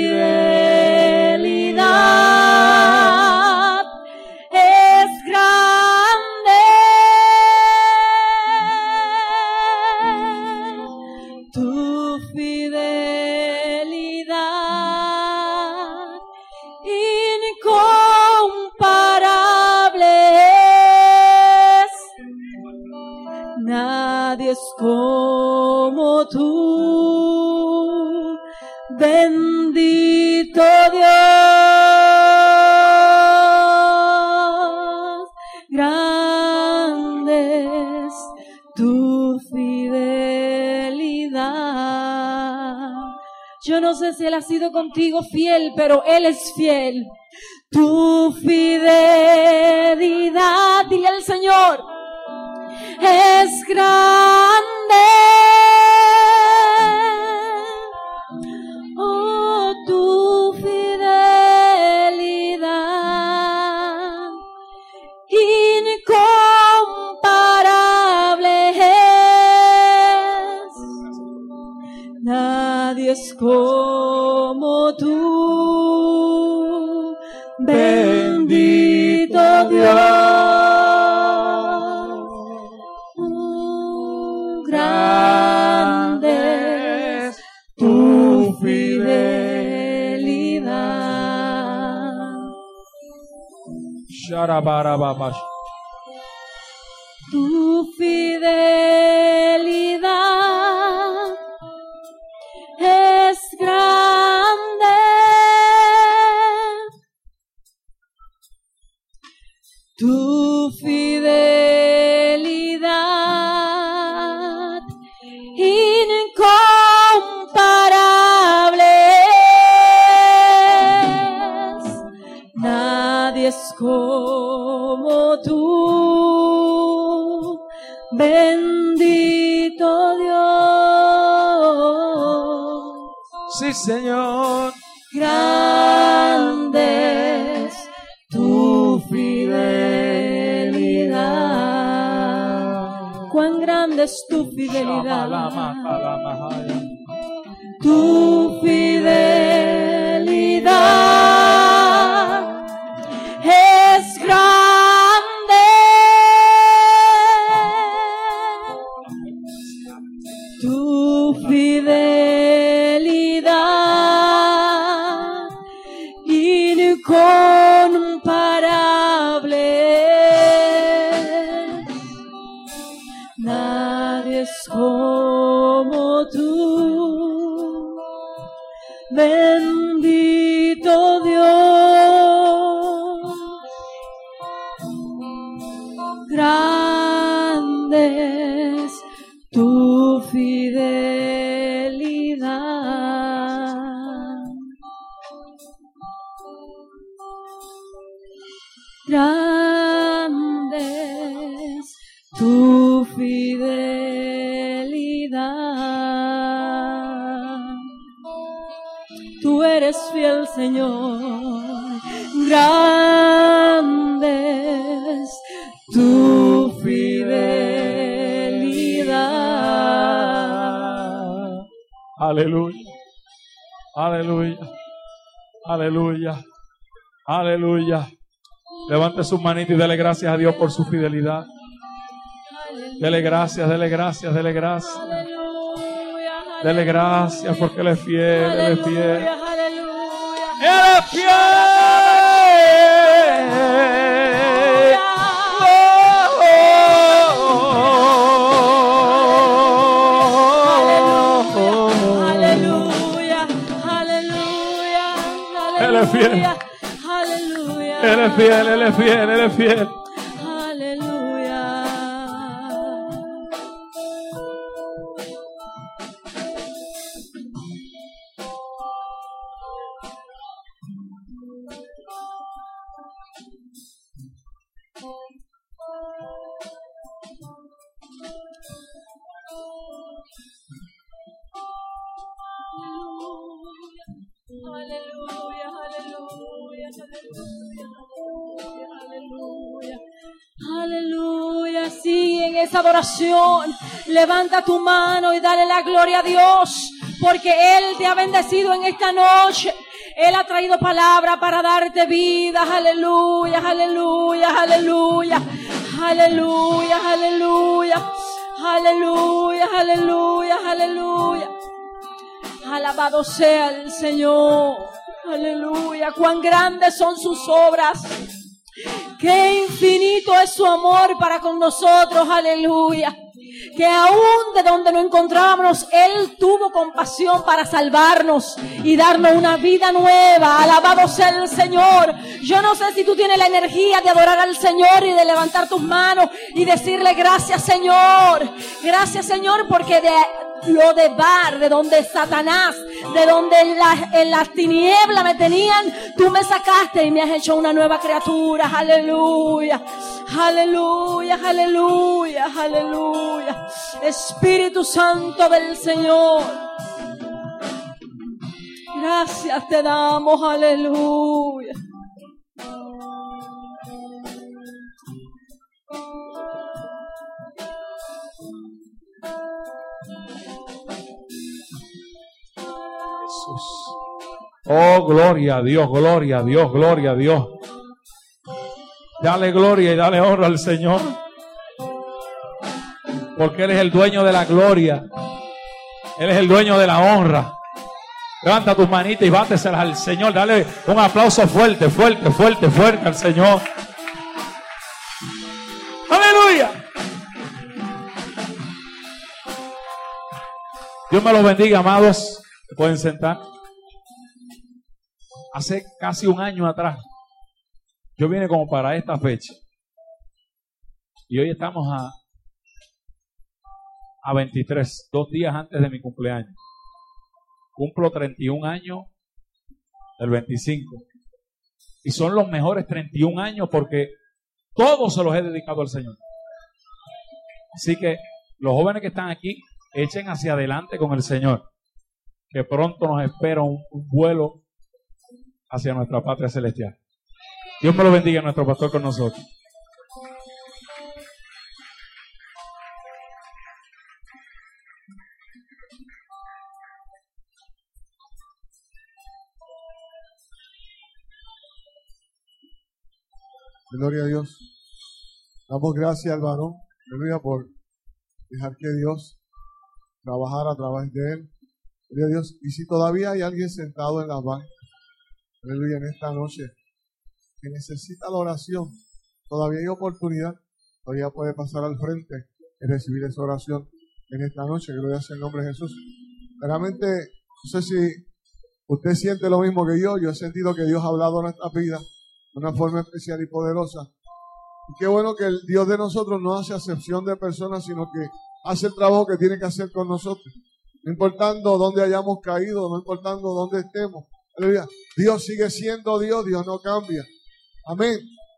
fidelidad es grande. Tu fidelidad incomparable es. Nadie es como tú, bendito Dios. Yo no sé si Él ha sido contigo fiel, pero Él es fiel. Tu fidelidad, dile al Señor, es grande. Oh, tu fidelidad incomparable es. Nadie es como tú, bendito Dios. Grande es tu fidelidad.
Sharabarababash.
Tu fidelidad es grande. Tu fidelidad incomparable es. Nadie es como tú, bendito Dios.
Sí, Señor.
Grande es tu fidelidad. Cuán grande es tu fidelidad. Tu fidelidad es grande. Tu fidelidad incomparable. Nadie es como tú, bendito Dios. Grande es tu fidelidad. Grande es tu fidelidad. Tú eres fiel, Señor. Grande es tu fidelidad.
Aleluya. Aleluya. Aleluya. Aleluya. Levante sus manitas y dele gracias a Dios por su fidelidad. Dele gracias, dele gracias, dele gracias. Dele gracias porque Él es fiel, Él es fiel. Él es fiel.
Aleluya, aleluya,
Él es fiel.
aleluya.
Él es fiel, Él es fiel, Él es fiel.
Aleluya. Aleluya, aleluya, aleluya, aleluya, aleluya. Sí, en esa adoración, levanta tu mano y dale la gloria a Dios, porque Él te ha bendecido en esta noche. Él ha traído palabra para darte vida. Aleluya, aleluya, aleluya, aleluya, aleluya, aleluya, aleluya, aleluya. Alabado sea el Señor. Aleluya. Cuán grandes son sus obras. Qué infinito es su amor para con nosotros. Aleluya. Que aún de donde nos encontrábamos, Él tuvo compasión para salvarnos y darnos una vida nueva. Alabado sea el Señor. Yo no sé si tú tienes la energía de adorar al Señor y de levantar tus manos y decirle gracias, Señor. Gracias, Señor, porque de lo de Bar, de donde Satanás de donde en las, en las tinieblas me tenían, tú me sacaste y me has hecho una nueva criatura. Aleluya, aleluya, aleluya, aleluya. Espíritu Santo del Señor, gracias te damos, aleluya.
Oh, gloria a Dios, gloria a Dios, gloria a Dios. Dale gloria y dale honra al Señor, porque Él es el dueño de la gloria. Él es el dueño de la honra. Levanta tus manitas y báteselas al Señor. Dale un aplauso fuerte, fuerte, fuerte, fuerte al Señor. ¡Aleluya! Dios me los bendiga, amados. ¿Se pueden sentar? Hace casi un año atrás, yo vine como para esta fecha. Y hoy estamos a, a veintitrés, dos días antes de mi cumpleaños. Cumplo treinta y un años el veinticinco. Y son los mejores treinta y un años porque todos se los he dedicado al Señor. Así que los jóvenes que están aquí, echen hacia adelante con el Señor, que pronto nos espera un, un vuelo hacia nuestra patria celestial. Dios me lo bendiga, nuestro pastor con nosotros.
Gloria a Dios. Damos gracias al varón, aleluya, por dejar que Dios trabajara a través de él. Gloria a Dios. Y si todavía hay alguien sentado en la banca, aleluya, en esta noche, que necesita la oración, todavía hay oportunidad, todavía puede pasar al frente y recibir esa oración en esta noche. Gloria sea el nombre de Jesús. Realmente, no sé si usted siente lo mismo que yo. Yo he sentido que Dios ha hablado en nuestra vida de una forma especial y poderosa. Y qué bueno que el Dios de nosotros no hace acepción de personas, sino que hace el trabajo que tiene que hacer con nosotros. No importando dónde hayamos caído, no importando dónde estemos. Aleluya. Dios sigue siendo Dios, Dios no cambia. Amén.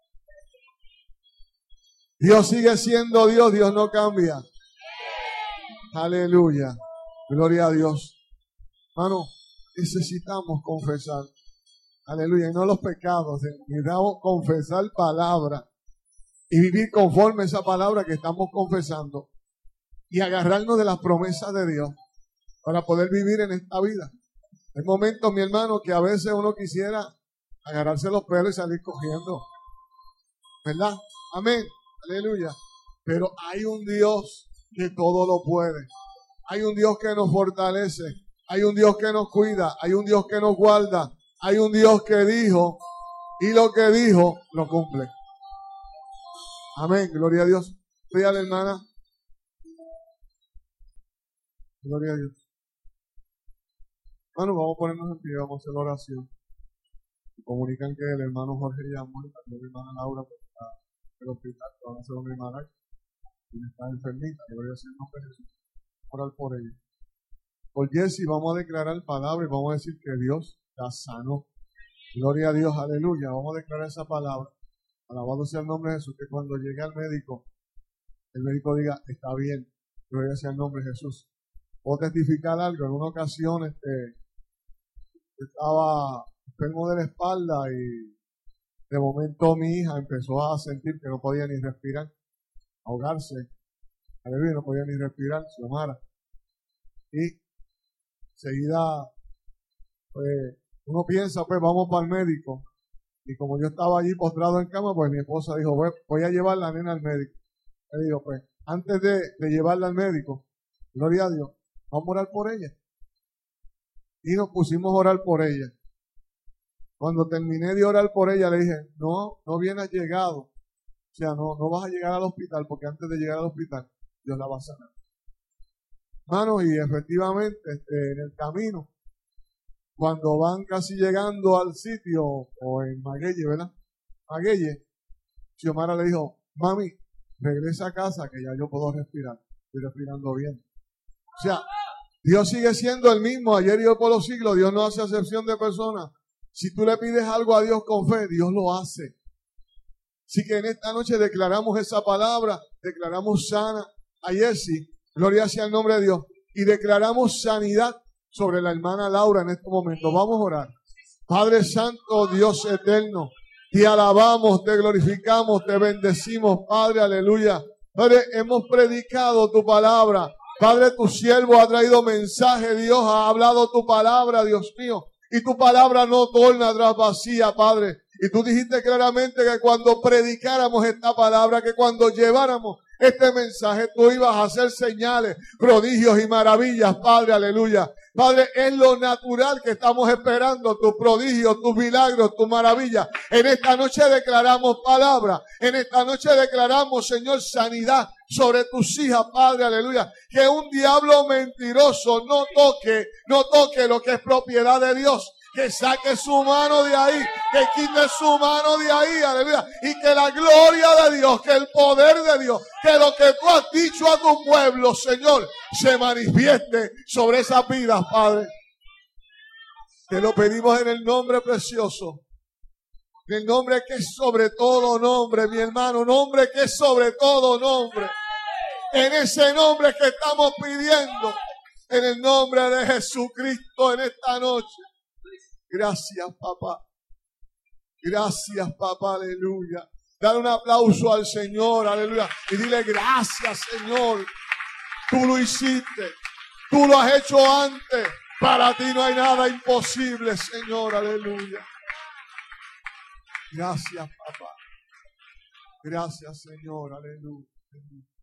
Dios sigue siendo Dios, Dios no cambia. Aleluya. Gloria a Dios. Hermano, necesitamos confesar. Aleluya. Y no los pecados. Necesitamos confesar palabra. Y vivir conforme a esa palabra que estamos confesando. Y agarrarnos de las promesas de Dios. Para poder vivir en esta vida. Hay momentos, mi hermano, que a veces uno quisiera agarrarse los pelos y salir cogiendo. ¿Verdad? Amén. Aleluya. Pero hay un Dios que todo lo puede. Hay un Dios que nos fortalece. Hay un Dios que nos cuida. Hay un Dios que nos guarda. Hay un Dios que dijo y lo que dijo lo cumple. Amén. Gloria a Dios. Pide a la hermana. Gloria a Dios. Bueno, vamos a ponernos en pie, vamos a hacer la oración. Comunican que el hermano Jorge ya muerto, la hermana Laura está en el hospital, van a hacer una hermana y está enfermita, que voy a hacer no Jesús, orar por ella. Por Jessy vamos a declarar palabra y vamos a decir que Dios la sanó. Gloria a Dios, aleluya, vamos a declarar esa palabra. Alabado sea el nombre de Jesús, que cuando llegue al médico, el médico diga, está bien, gloria sea el nombre de Jesús. Puedo testificar algo, en una ocasión, este, estaba enfermo de la espalda y de momento mi hija empezó a sentir que no podía ni respirar, ahogarse, aleluya, no podía ni respirar, Xiomara. Y enseguida, pues, uno piensa, pues vamos para el médico. Y como yo estaba allí postrado en cama, pues mi esposa dijo, voy, voy a llevar la nena al médico. Le digo, pues, antes de, de llevarla al médico, gloria a Dios, vamos a orar por ella. Y nos pusimos a orar por ella. Cuando terminé de orar por ella, le dije, no, no vienes llegado. O sea, no, no vas a llegar al hospital, porque antes de llegar al hospital, Dios la va a sanar. Hermanos, y efectivamente, este, en el camino, cuando van casi llegando al sitio, o en Maguelle, ¿verdad? Maguelle, Xiomara le dijo, mami, regresa a casa, que ya yo puedo respirar. Estoy respirando bien. O sea, Dios sigue siendo el mismo ayer y hoy por los siglos. Dios no hace acepción de personas. Si tú le pides algo a Dios con fe, Dios lo hace. Así que en esta noche declaramos esa palabra, declaramos sana a Jessie, gloria sea el nombre de Dios, y declaramos sanidad sobre la hermana Laura en este momento. Vamos a orar. Padre Santo, Dios eterno, te alabamos, te glorificamos, te bendecimos, Padre, aleluya. Padre, hemos predicado tu palabra. Padre, tu siervo ha traído mensaje, Dios, ha hablado tu palabra, Dios mío. Y tu palabra no torna atrás vacía, Padre. Y tú dijiste claramente que cuando predicáramos esta palabra, que cuando lleváramos este mensaje, tú ibas a hacer señales, prodigios y maravillas, Padre, aleluya. Padre, es lo natural que estamos esperando, tus prodigios, tus milagros, tus maravillas. En esta noche declaramos palabra, en esta noche declaramos, Señor, sanidad sobre tus hijas, Padre, aleluya. Que un diablo mentiroso no toque, no toque lo que es propiedad de Dios. Que saque su mano de ahí, que quite su mano de ahí, aleluya. Y que la gloria de Dios, que el poder de Dios, que lo que tú has dicho a tu pueblo, Señor, se manifieste sobre esas vidas, Padre. Te lo pedimos en el nombre precioso, en el nombre que es sobre todo nombre, mi hermano, nombre que es sobre todo nombre. En ese nombre que estamos pidiendo, en el nombre de Jesucristo en esta noche. Gracias, papá. Gracias, papá, aleluya. Dale un aplauso al Señor, aleluya. Y dile gracias, Señor. Tú lo hiciste. Tú lo has hecho antes. Para ti no hay nada imposible, Señor, aleluya. Gracias, papá. Gracias, Señor, aleluya.